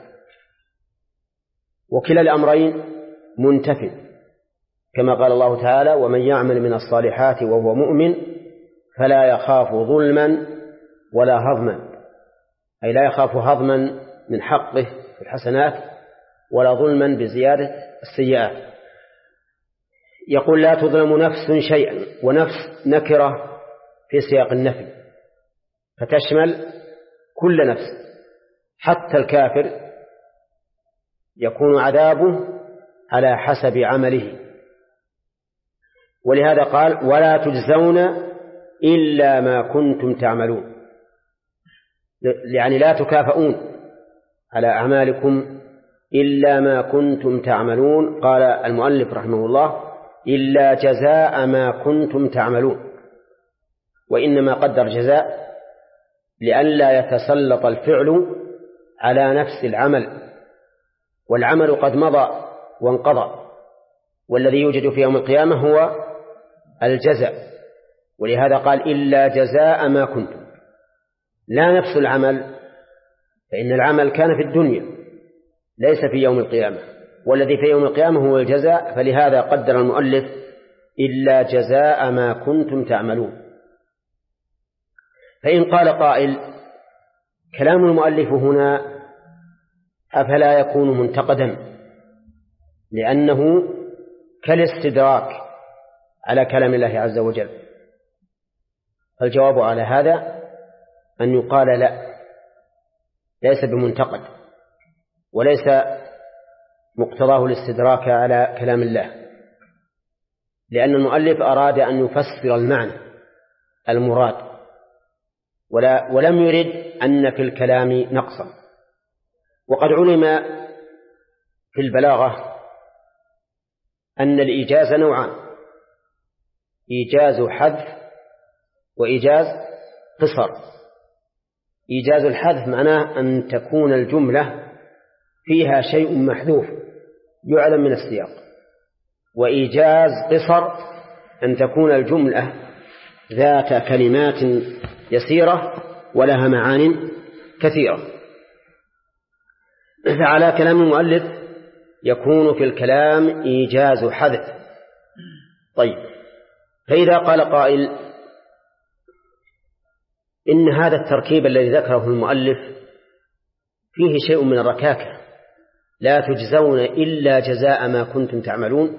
وكلا الأمرين منتفٍ، كما قال الله تعالى: ومن يعمل من الصالحات وهو مؤمن فلا يخاف ظلما ولا هضما، أي لا يخاف هضما من حقه في الحسنات ولا ظلما بزيادة السيئات. يقول لا تظلم نفس شيئا، ونفس نكرة في سياق النفي فتشمل كل نفس، حتى الكافر يكون عذابه على حسب عمله. ولهذا قال: ولا تجزون إلا ما كنتم تعملون، يعني لا تكافئون على أعمالكم إلا ما كنتم تعملون. قال المؤلف رحمه الله: إلا جزاء ما كنتم تعملون، وإنما قدر جزاء لئلا يتسلط الفعل على نفس العمل، والعمل قد مضى وانقضى، والذي يوجد في يوم القيامة هو الجزاء. ولهذا قال: إلا جزاء ما كنتم، لا نفس العمل، فإن العمل كان في الدنيا ليس في يوم القيامة، والذي في يوم القيامة هو الجزاء. فلهذا قدر المؤلف إلا جزاء ما كنتم تعملون. فإن قال قائل: كلام المؤلف هنا أفلا يكون منتقدا لأنه كالاستدراك على كلام الله عز وجل؟ الجواب على هذا أن يقال لا، ليس بمنتقد، وليس مقتضاه الاستدراك على كلام الله، لأن المؤلف أراد أن يفسر المعنى المراد، ولم يرد أن في الكلام نقصا. وقد علم في البلاغة أن الإيجاز نوعان: إيجاز حذف وإيجاز قصر. إيجاز الحذف معناه أن تكون الجملة فيها شيء محذوف يعلم من السياق، وإيجاز قصر أن تكون الجملة ذات كلمات يسيرة ولها معان كثيرة. فعلى كلام المؤلف يكون في الكلام إيجاز حذف. طيب، فإذا قال قائل: إن هذا التركيب الذي ذكره المؤلف فيه شيء من الركاكة، لا تجزون إلا جزاء ما كنتم تعملون،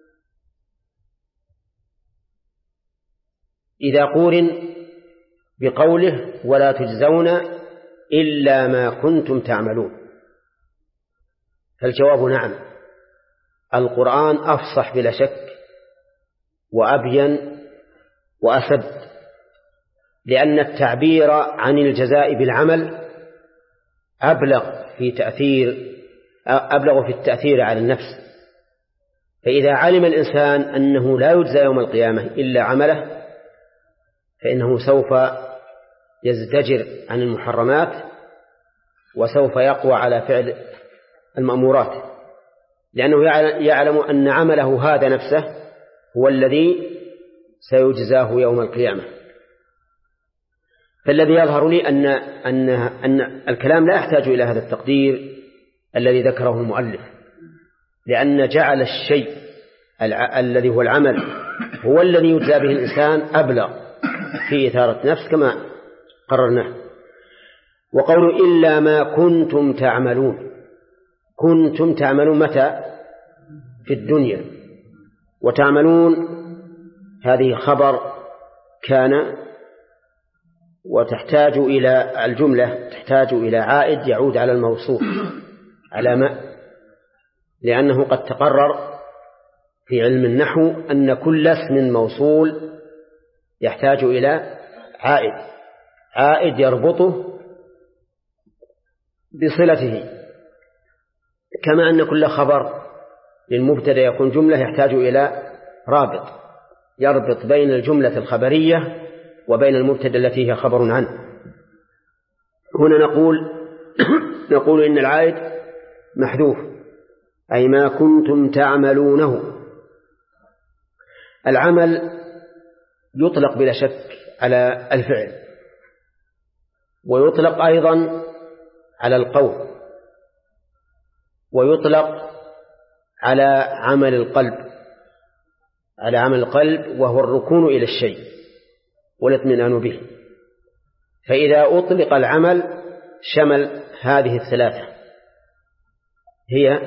إذا قورن بقوله ولا تجزون إلا ما كنتم تعملون، فالجواب نعم، القرآن أفصح بلا شك وأبين وأسد، لأن التعبير عن الجزاء بالعمل أبلغ في التأثير على النفس. فإذا علم الإنسان أنه لا يجزى يوم القيامة إلا عمله، فإنه سوف يزدجر عن المحرمات وسوف يقوى على فعل المأمورات، لأنه يعلم أن عمله هذا نفسه هو الذي سيجزاه يوم القيامة. فالذي يظهر لي أن الكلام لا يحتاج إلى هذا التقدير الذي ذكره المؤلف، لأن جعل الشيء الذي هو العمل هو الذي يجزى به الإنسان أبلغ في إثارة نفس كما قررناه. وقول إلا ما كنتم تعملون، كنتم تعملون متى؟ في الدنيا. وتعملون هذه خبر كان، وتحتاج إلى الجملة، تحتاج إلى عائد يعود على الموصول على ما، لأنه قد تقرر في علم النحو أن كل اسم موصول يحتاج إلى عائد يربطه بصلته، كما أن كل خبر للمبتدأ يكون جملة يحتاج إلى رابط يربط بين الجملة الخبرية وبين المبتدأ التي هي خبر عنه. هنا نقول إن العائد محذوف، أي ما كنتم تعملونه. العمل يطلق بلا شك على الفعل، ويطلق أيضا على القول، ويطلق على عمل القلب وهو الركون إلى الشيء والاطمئنان به. فإذا أطلق العمل شمل هذه الثلاثة، هي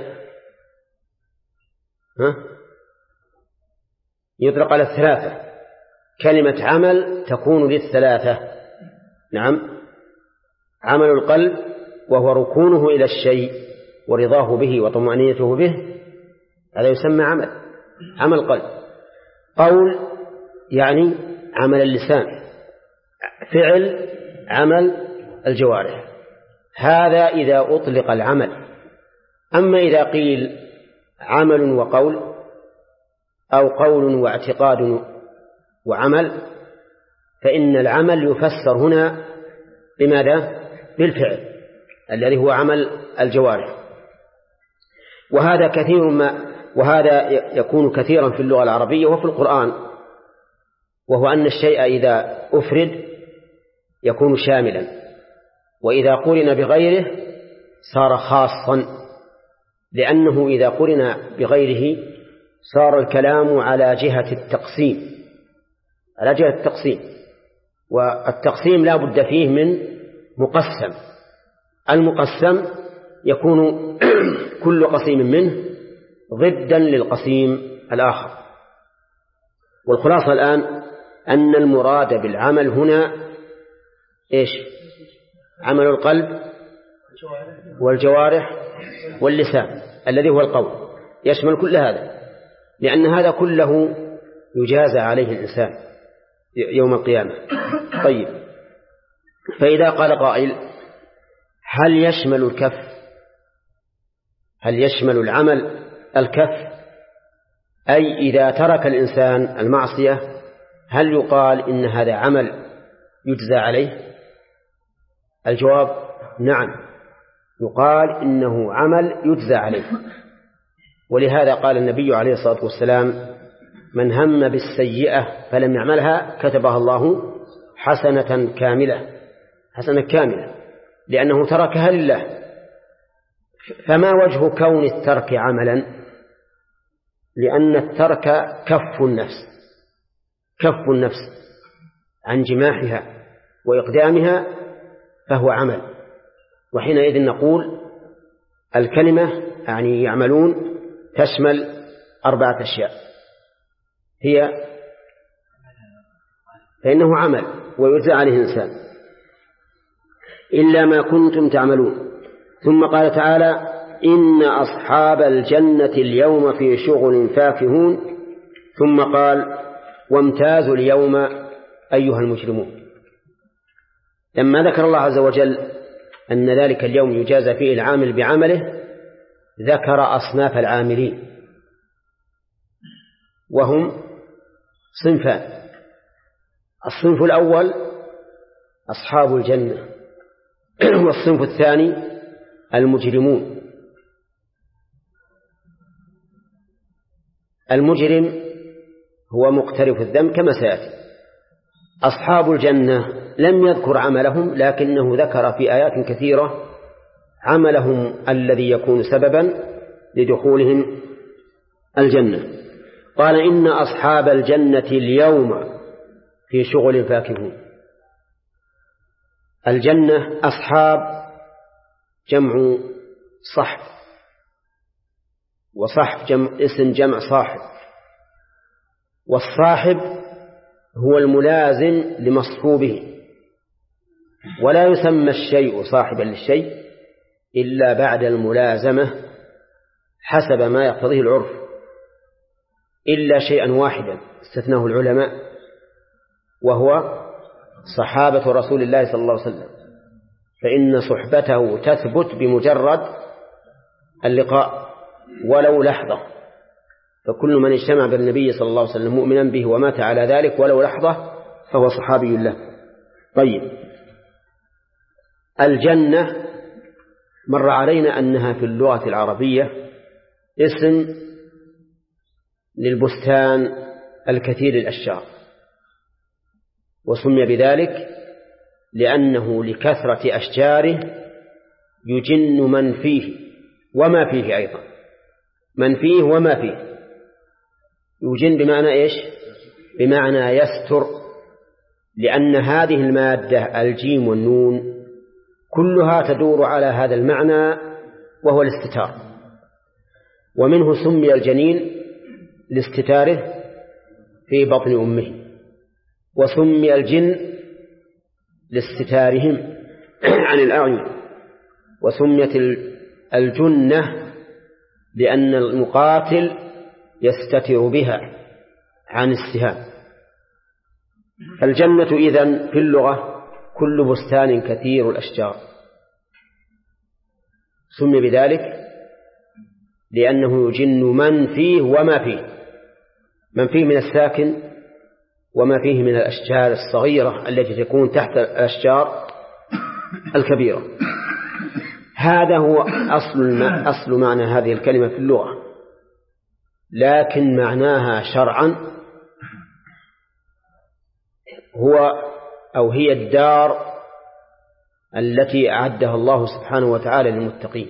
يطلق على الثلاثة. كلمة عمل تكون للثلاثة، نعم، عمل القلب وهو ركونه إلى الشيء ورضاه به وطمأنينته به، هذا يسمى عمل قلب. قول يعني عمل اللسان، فعل عمل الجوارح. هذا إذا أطلق العمل. أما إذا قيل عمل وقول أو قول واعتقاد وعمل، فإن العمل يفسر هنا بماذا؟ بالفعل الذي هو عمل الجوارح. وهذا يكون كثيرا في اللغة العربية وفي القرآن، وهو أن الشيء إذا أفرد يكون شاملا، وإذا قرن بغيره صار خاصا، لأنه إذا قرن بغيره صار الكلام على جهة التقسيم، والتقسيم لا بد فيه من مقسم. المقسم يكون كل قسيم منه ضدا للقسيم الآخر. والخلاصة الآن أن المراد بالعمل هنا إيش؟ عمل القلب والجوارح واللسان الذي هو القول، يشمل كل هذا، لأن هذا كله يجازى عليه الإنسان يوم القيامة. طيب، فإذا قال قائل هل يشمل العمل الكف؟ أي إذا ترك الإنسان المعصية هل يقال إن هذا عمل يجزى عليه؟ الجواب نعم، يقال إنه عمل يجزى عليه. ولهذا قال النبي عليه الصلاة والسلام من هم بالسيئة فلم يعملها كتبها الله حسنة كاملة، لأنه تركها لله. فما وجه كون الترك عملا؟ لأن الترك كف النفس عن جماحها وإقدامها فهو عمل. وحينئذ نقول الكلمة يعني يعملون تشمل 4 أشياء، هي فإنه عمل ويجزى عليه الإنسان إلا ما كنتم تعملون. ثم قال تعالى إن أصحاب الجنة اليوم في شغل فاكهون. ثم قال وامتازوا اليوم أيها المجرمون. لما ذكر الله عز وجل أن ذلك اليوم يجازى فيه العامل بعمله ذكر أصناف العاملين، وهم صنفان. الصنف الأول أصحاب الجنة، والصنف الثاني المجرمون. المجرم هو مقترف الذنب كما سيأتي. أصحاب الجنة لم يذكر عملهم، لكنه ذكر في آيات كثيرة عملهم الذي يكون سببا لدخولهم الجنة. قال إن أصحاب الجنة اليوم في شغل فاكهون. الجنة أصحاب جمع صحب، وصحب اسم جمع صاحب، والصاحب هو الملازم لمصحوبه، ولا يسمى الشيء صاحبا للشيء إلا بعد الملازمة حسب ما يقتضيه العرف، إلا شيئا واحدا استثناه العلماء، وهو صحابة رسول الله صلى الله عليه وسلم، فإن صحبته تثبت بمجرد اللقاء ولو لحظة، فكل من اجتمع بالنبي صلى الله عليه وسلم مؤمنا به ومات على ذلك ولو لحظة فهو صحابي له. طيب، الجنة مر علينا أنها في اللغة العربية اسم للبستان الكثير الأشجار، وسمي بذلك لأنه لكثرة أشجاره يجن من فيه وما فيه أيضا، من فيه وما فيه. يجن بمعنى إيش؟ بمعنى يستر، لأن هذه المادة الجيم والنون كلها تدور على هذا المعنى وهو الاستتار، ومنه سمي الجنين لاستتاره في بطن أمه، وسمي الجن لاستتارهم عن الأعين، وسميت الجنة لأن المقاتل يستتر بها عن السهام. الجنة إذن في اللغة كل بستان كثير الأشجار، سمي بذلك لأنه يجن من فيه وما فيه، من فيه من الساكن وما فيه من الأشجار الصغيرة التي تكون تحت الأشجار الكبيرة. هذا هو أصل معنى هذه الكلمة في اللغة، لكن معناها شرعا هي الدار التي أعدها الله سبحانه وتعالى للمتقين،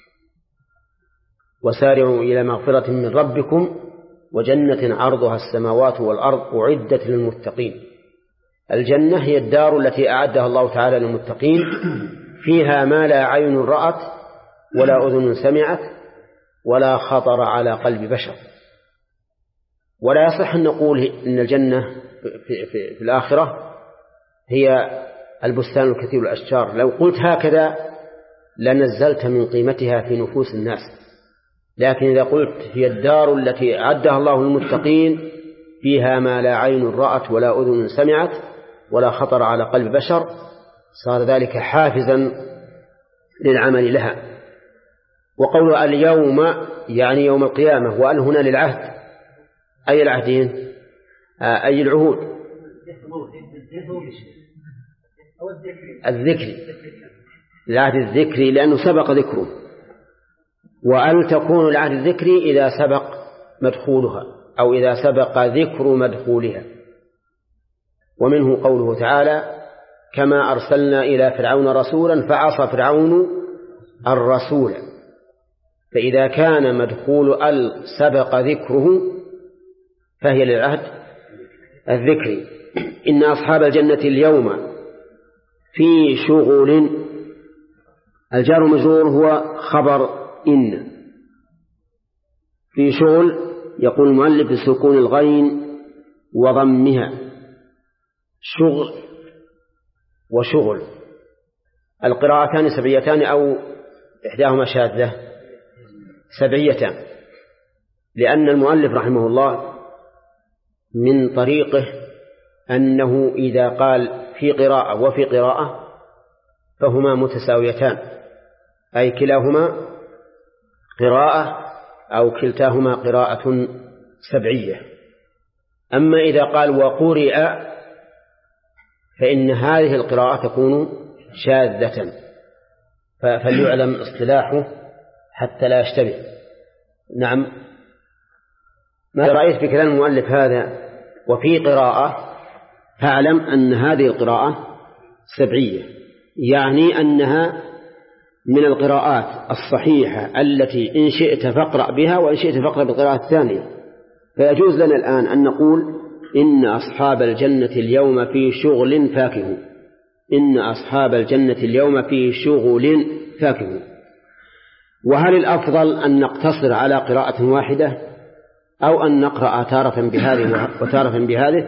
وسارعوا إلى مغفرة من ربكم وجنة عرضها السماوات والأرض أعدت للمتقين. الجنة هي الدار التي أعدها الله تعالى للمتقين، فيها ما لا عين رأت ولا أذن سمعت ولا خطر على قلب بشر. ولا يصح أن نقول إن الجنة في الآخرة هي البستان الكثير الأشجار، لو قلت هكذا لنزلت من قيمتها في نفوس الناس، لكن إذا قلت هي الدار التي أعدها الله للمتقين فيها ما لا عين رأت ولا أذن سمعت ولا خطر على قلب بشر، صار ذلك حافزا للعمل لها. وقول اليوم يعني يوم القيامة، وأل هنا للعهد، أي العهدين؟ أي العهود؟ الذكري، العهد الذكري لأنه سبق ذكره، وأل تكون العهد الذكري إذا سبق مدخولها أو إذا سبق ذكر مدخولها. ومنه قوله تعالى كما أرسلنا إلى فرعون رسولا فعصى فرعون الرسول، فإذا كان مدخول ال سبق ذكره فهي للعهد الذكري. إن أصحاب الجنة اليوم في شغل، الجار مجرور هو خبر إن، في شغل يقول المؤلف بسكون الغين وضمها، شغل وشغل. القراءتان سبعيتان أو إحداهما شاذة؟ سبعيتان، لأن المؤلف رحمه الله من طريقه أنه إذا قال في قراءة وفي قراءة فهما متساويتان، أي كلاهما قراءة أو كلتاهما قراءة سبعية. أما إذا قال وقرئ فإن هذه القراءة تكون شاذة، فليعلم اصطلاحه حتى لا يشتبه. نعم، ما رأيت في كلام المؤلف هذا وفي قراءة، فاعلم أن هذه القراءة سبعية، يعني أنها من القراءات الصحيحة التي إن شئت فاقرأ بها وإن شئت فاقرأ بالقراءة الثانية. فيجوز لنا الآن أن نقول إن أصحاب الجنة اليوم في شغل فاكهون، إن أصحاب الجنة اليوم في شغل فاكهون. وهل الأفضل أن نقتصر على قراءة واحدة أو أن نقرأ تارة بهذه وتارة بهذه؟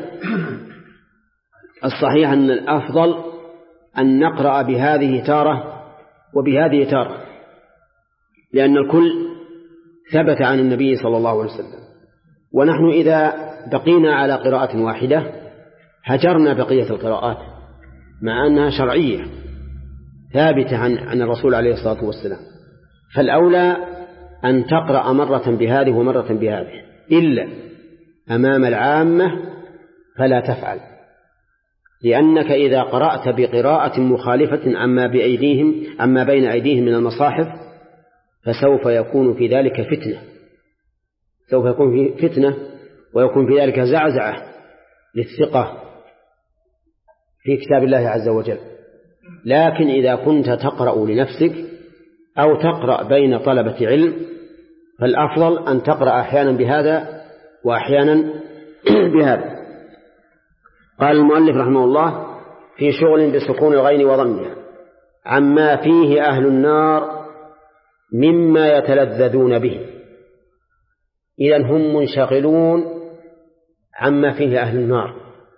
الصحيح أن الأفضل أن نقرأ بهذه تارة وبهذه تارة، لأن الكل ثبت عن النبي صلى الله عليه وسلم. ونحن إذا بقينا على قراءة واحدة هجرنا بقية القراءات مع أنها شرعية ثابتة عن الرسول عليه الصلاة والسلام. فالأولى أن تقرأ مرة بهذه ومرة بهذه، إلا أمام العامة فلا تفعل، لأنك إذا قرأت بقراءة مخالفة عما بين أيديهم من المصاحف فسوف يكون في ذلك فتنة، سوف يكون في فتنة ويكون في ذلك زعزعة للثقة في كتاب الله عز وجل. لكن إذا كنت تقرأ لنفسك أو تقرأ بين طلبة علم فالأفضل أن تقرأ أحيانا بهذا وأحيانا بهذا. قال المؤلف رحمه الله في شغل بسكون الغين وضمها عما فيه أهل النار مما يتلذذون به. إذن هم منشغلون عما فيه أهل النار،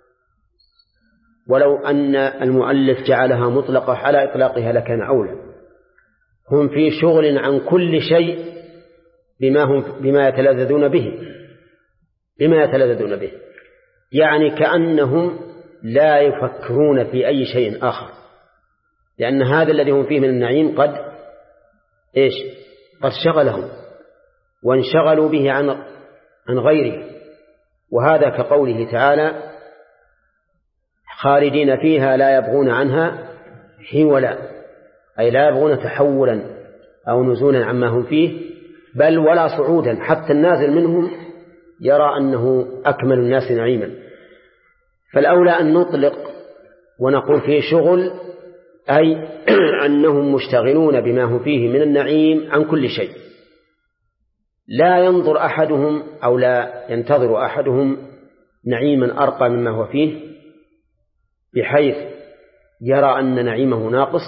ولو أن المؤلف جعلها مطلقة على إطلاقها لكان أولى. هم في شغل عن كل شيء بما يتلذذون به، يعني كأنهم لا يفكرون في أي شيء آخر، لأن هذا الذي هم فيه من النعيم قد شغلهم وانشغلوا به عن غيره. وهذا كقوله تعالى خالدين فيها لا يبغون عنها حولا، أي لا يبغون تحولا أو نزولا عما هم فيه، بل ولا صعودا، حتى النازل منهم يرى أنه أكمل الناس نعيما. فالأولى أن نطلق ونقول فيه شغل، أي أنهم مشتغلون بما هم فيه من النعيم عن كل شيء. لا ينظر أحدهم أو لا ينتظر أحدهم نعيما أرقى مما هو فيه بحيث يرى أن نعيمه ناقص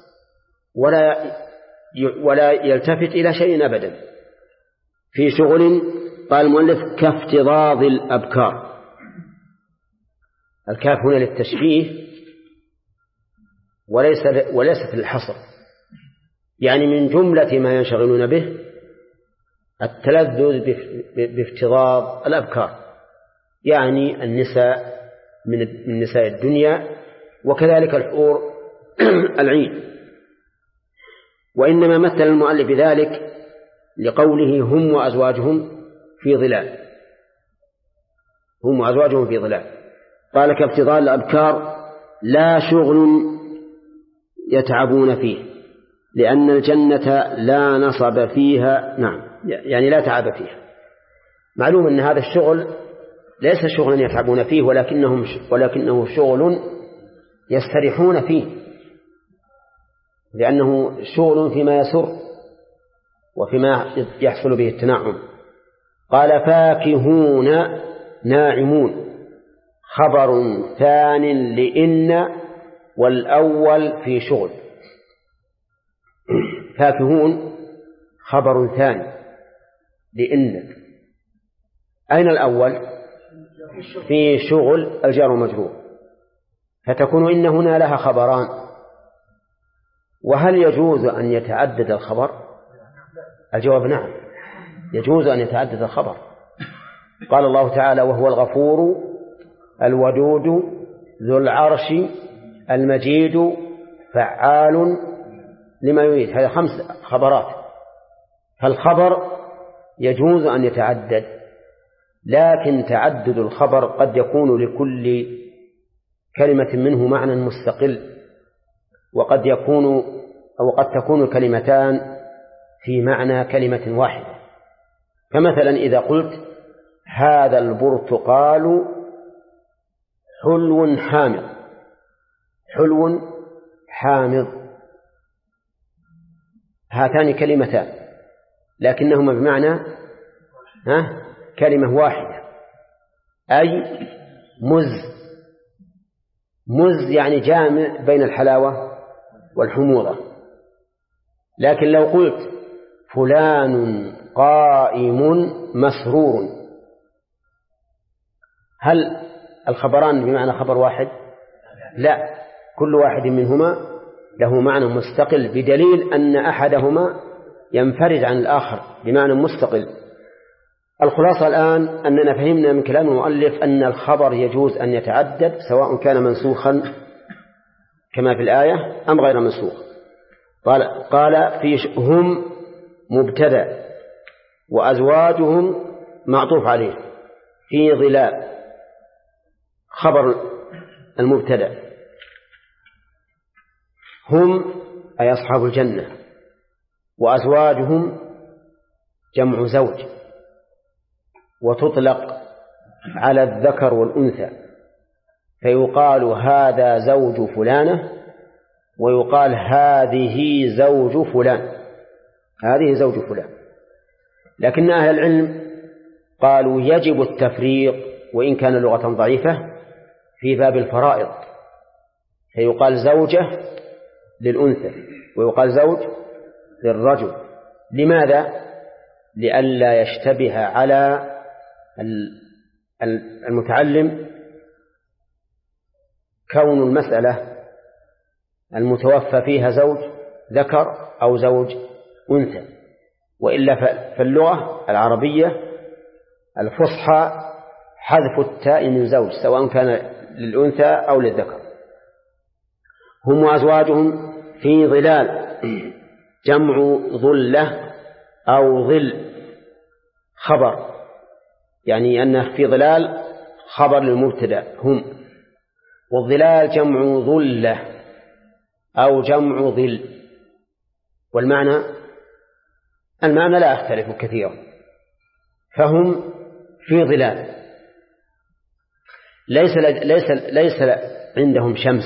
ولا يلتفت إلى شيء أبدا. في شغل قال المؤلف كافتضاض الأبكار. الكاف هنا للتشبيه وليست للحصر، يعني من جملة ما ينشغلون به التلذذ بافتضاض الأبكار، يعني النساء من نساء الدنيا وكذلك الحور العين. وإنما مثل المؤلف بذلك لقوله هم وأزواجهم في ظلال، هم وأزواجهم في ظلال. قال كافتضاض الأبكار لا شغل يتعبون فيه، لأن الجنة لا نصب فيها، يعني لا تعب فيها. معلوم أن هذا الشغل ليس شغلا يتعبون فيه، ولكنه شغل يستريحون فيه، لأنه شغل فيما يسر وفيما يحصل به التنعم. قال فاكهون ناعمون خبر ثان لإن، والأول في شغل. فاكهون خبر ثاني لإن. أين الأول؟ في شغل الجار ومجرور، فتكون إن هنا لها خبران. وهل يجوز أن يتعدد الخبر؟ الجواب نعم، يجوز أن يتعدد الخبر. قال الله تعالى وهو الغفور الودود ذو العرش المجيد فعال لما يريد. هذا 5 خبرات. فالخبر يجوز أن يتعدد، لكن تعدد الخبر قد يكون لكل كلمة منه معنى مستقل، وقد تكون الكلمتان في معنى كلمة واحدة. فمثلا إذا قلت هذا البرتقال حلو حامض. حلو حامض هاتان كلمتان لكنهما بمعنى كلمة واحدة، أي مز يعني جامع بين الحلاوة والحموضة. لكن لو قلت فلان قائم مسرور، هل الخبران بمعنى خبر واحد؟ لا، كل واحد منهما له معنى مستقل، بدليل أن أحدهما ينفرد عن الآخر بمعنى مستقل. الخلاصة الآن أننا فهمنا من كلام المؤلف أن الخبر يجوز أن يتعدد سواء كان منسوخا كما في الآية أم غير منسوخ. قال في هم مبتدأ وأزواجهم معطوف عليه، في ظلال خبر المبتدأ، هم أي أصحاب الجنة، وأزواجهم جمع زوج، وتطلق على الذكر والأنثى، فيقال هذا زوج فلانة ويقال هذه زوج فلان، هذه زوج فلان. لكن أهل العلم قالوا يجب التفريق وإن كان لغة ضعيفة في باب الفرائض، فيقال زوجة للأنثى ويقال زوج للرجل. لماذا؟ لئلا يشتبه على المتعلم كون المسألة المتوفى فيها زوج ذكر أو زوج أنثى، وإلا فاللغة العربية الفصحى حذف التاء من زوج سواء كان للأنثى أو للذكر. هم وأزواجهم في ظلال، جمع ظلة أو ظل، خبر، يعني أنه في ظلال خبر للمبتدأ هم، والظلال جمع ظلة أو جمع ظل. والمعنى لا يختلف كثيرا، فهم في ظلال، ليس عندهم شمس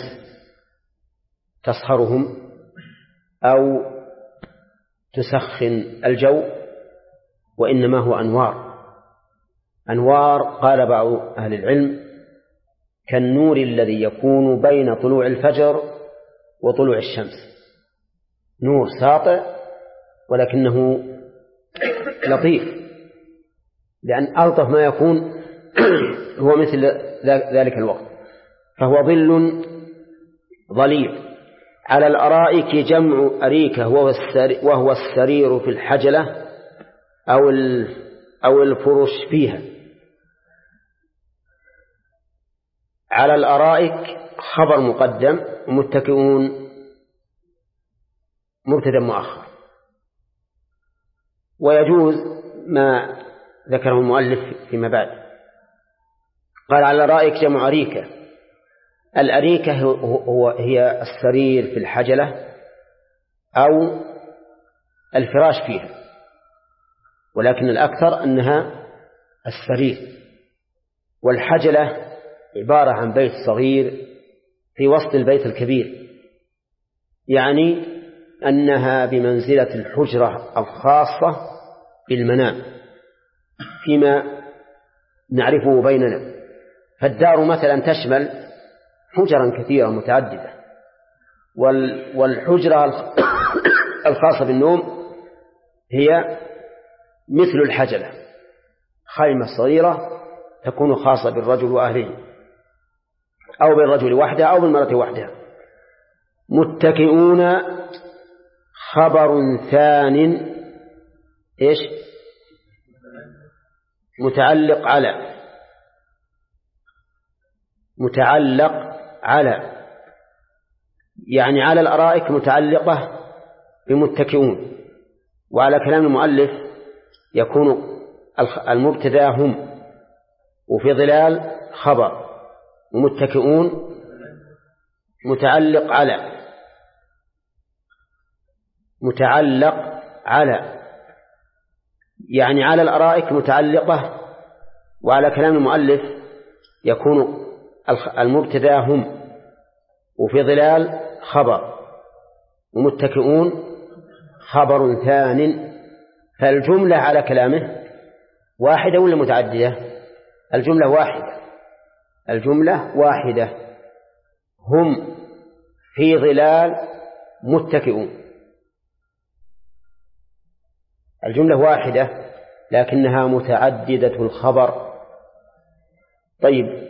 تصهرهم أو تسخن الجو، وإنما هو أنوار قال بعض أهل العلم كالنور الذي يكون بين طلوع الفجر وطلوع الشمس، نور ساطع ولكنه لطيف، لأن ألطف ما يكون هو مثل ذلك الوقت، فهو ظل ظليل. على الأرائك جمع أريكة وهو السرير في الحجلة أو الفرش فيها. على الأرائك خبر مقدم ومتكئون مبتدأ مؤخر. ويجوز ما ذكره المؤلف فيما بعد. قال على الأرائك جمع أريكة، الأريكة هي السرير في الحجلة أو الفراش فيها، ولكن الأكثر أنها السرير. والحجلة عبارة عن بيت صغير في وسط البيت الكبير، يعني أنها بمنزلة الحجرة الخاصة بالمنام فيما نعرفه بيننا. فالدار مثلا تشمل حجرا كثيرة متعددة، والحجرة الخاصة بالنوم هي مثل الحجلة، خيمة صغيرة تكون خاصة بالرجل وأهله أو بالرجل وحده أو بالمرأة وحدها. متكئون خبر ثان إيش؟ متعلق على، يعني على الأرائك متعلقة بمتكئون. وعلى كلام المؤلف يكون المبتدأ هم، وفي ظلال خبر، ومتكئون متعلق على، يعني على الأرائك متعلقة. وعلى كلام المؤلف يكون المبتدأ هم، وفي ظلال خبر، ومتكئون خبر ثان. فالجملة على كلامه واحدة ولا متعددة؟ الجملة واحدة، الجملة واحدة. هم في ظلال متكئون، الجملة واحدة لكنها متعددة الخبر. طيب،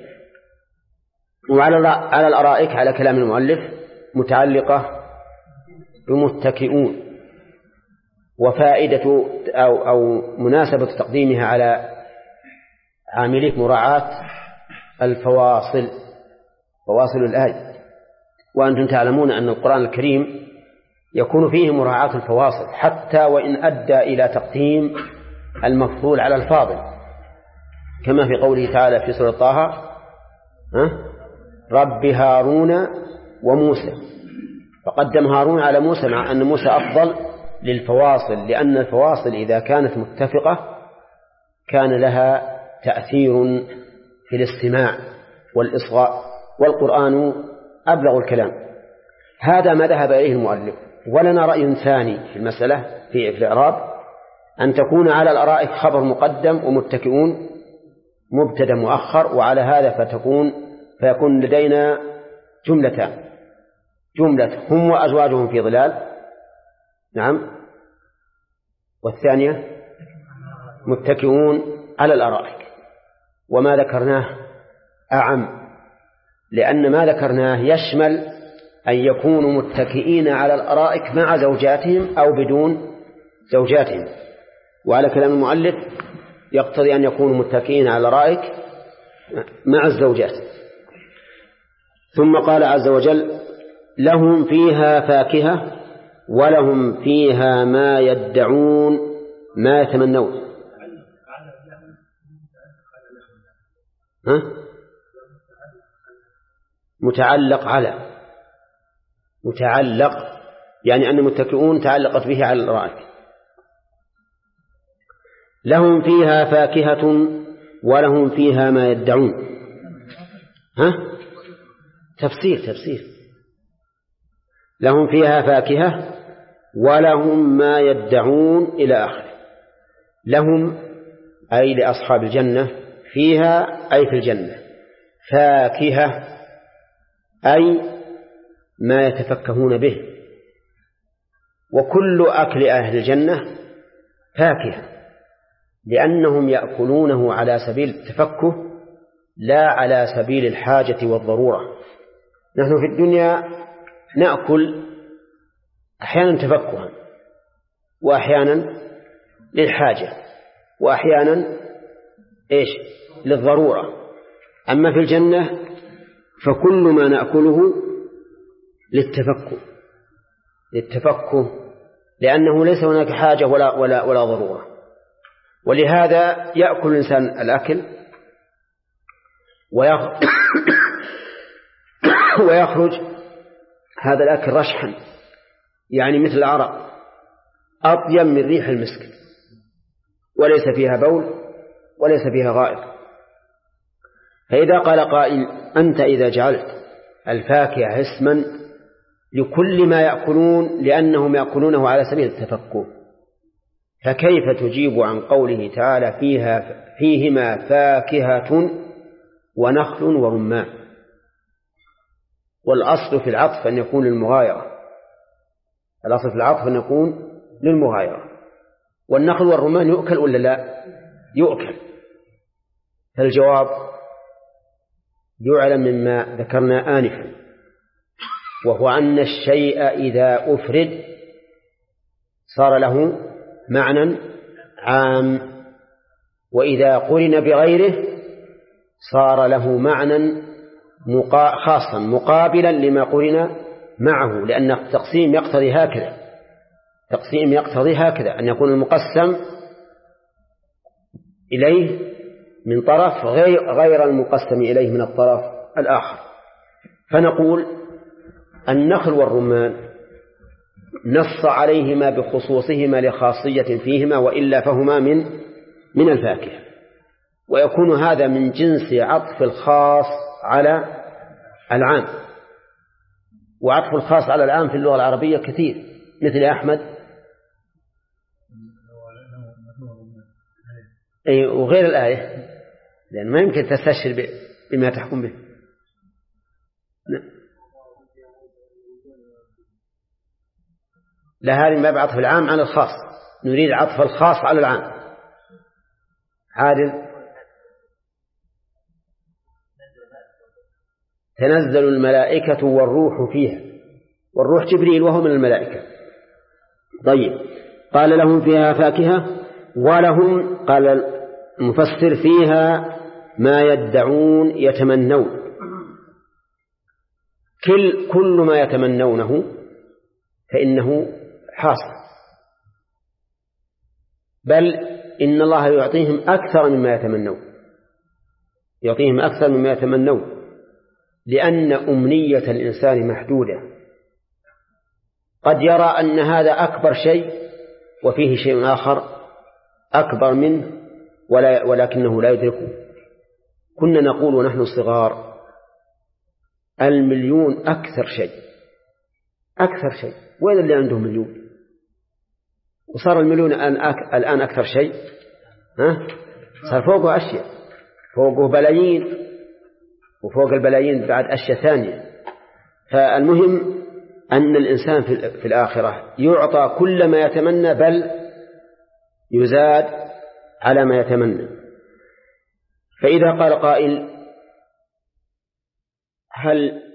وعلى الأرائك على كلام المؤلف متعلقة بمتكئون، وفائدة أو مناسبة تقديمها على عامليه مراعاة الفواصل، فواصل الآية. وأنتم تعلمون أن القرآن الكريم يكون فيه مراعاة الفواصل حتى وإن أدى إلى تقديم المفضول على الفاضل، كما في قوله تعالى في سورة طه: رب هارون وموسى، فقدم هارون على موسى مع أن موسى أفضل للفواصل، لأن الفواصل إذا كانت متفقة كان لها تأثير في الاستماع والإصغاء، والقرآن أبلغ الكلام. هذا ما ذهب إليه المؤلف. ولنا رأي ثاني في المسألة في الإعراب، أن تكون على الأرائك خبر مقدم ومتكئون مبتدأ مؤخر، وعلى هذا فيكون لدينا جملتان: جملة هم وأزواجهم في ظلال، نعم، والثانية متكئون على الأرائك. وما ذكرناه أعم، لأن ما ذكرناه يشمل أن يكونوا متكئين على الأرائك مع زوجاتهم أو بدون زوجاتهم، وعلى كلام المؤلف يقتضي أن يكونوا متكئين على الأرائك مع الزوجات. ثم قال عز وجل: لهم فيها فاكهة ولهم فيها ما يدعون ما يتمنون. متعلق يعني أن المتكئون تعلقت به على الأرائك. لهم فيها فاكهة ولهم فيها ما يدعون. تفسير لهم فيها فاكهة ولهم ما يدعون إلى آخره. لهم أي لأصحاب الجنة، فيها أي في الجنة، فاكهة أي ما يتفكهون به، وكل أكل أهل الجنة فاكهة، لأنهم يأكلونه على سبيل التفكه لا على سبيل الحاجة والضرورة. نحن في الدنيا نأكل أحيانا تفكها، وأحيانا للحاجة، وأحيانا للضرورة. أما في الجنة فكل ما نأكله للتفكه، لأنه ليس هناك حاجة ولا ضرورة. ولهذا يأكل الإنسان الأكل ويخرج هذا الأكل رشحا، يعني مثل العرق، أطيب من ريح المسك، وليس فيها بول وليس فيها غائط. فإذا قال قائل: أنت إذا جعلت الفاكهة اسما لكل ما يأكلون لأنهم يأكلونه على سبيل التفكه، فكيف تجيب عن قوله تعالى: فيهما فاكهة ونخل ورمان؟ والأصل في العطف أن يكون للمغايرة، الأصل في العطف أن يكون للمغايرة. والنخل والرمان يؤكل ولا لا؟ يؤكل. فالجواب يعلم مما ذكرنا آنفا، وهو أن الشيء إذا أفرد صار له معنى عام، وإذا قرن بغيره صار له معنى خاصا مقابلا لما قرن معه، لأن التقسيم يقتضي هكذا أن يكون المقسم إليه من طرف غير المقسم إليه من الطرف الآخر. فنقول النخل والرمان نص عليهما بخصوصهما لخاصية فيهما، وإلا فهما من الفاكهة، ويكون هذا من جنس عطف الخاص على العام. وعطف الخاص على العام في اللغة العربية كثير، مثل يا أحمد أي وغير الآية، لأن ما يمكن تستشهر بما تحكم به. لا، هذه ما بعطف العام على الخاص، نريد عطف الخاص على العام. عادل. تنزل الملائكة والروح فيها، والروح جبريل وهو من الملائكة. طيب، قال لهم فيها فاكهة ولهم، قال المفسر فيها ما يدعون يتمنون، كل ما يتمنونه فإنه حاصل، بل إن الله يعطيهم أكثر مما يتمنون، يعطيهم أكثر مما يتمنون، لأن أمنية الإنسان محدودة، قد يرى أن هذا أكبر شيء وفيه شيء آخر أكبر منه ولكنه لا يدركه. كنا نقول ونحن صغار 1,000,000 أكثر شيء، أكثر شيء، وين اللي عنده 1,000,000؟ وصار 1,000,000 الآن أكثر شيء، صار فوقه أشياء، فوقه بلايين، وفوق البلايين بعد أشياء ثانية. فالمهم أن الإنسان في الآخرة يعطى كل ما يتمنى، بل يزاد على ما يتمنى. فإذا قال قائل هل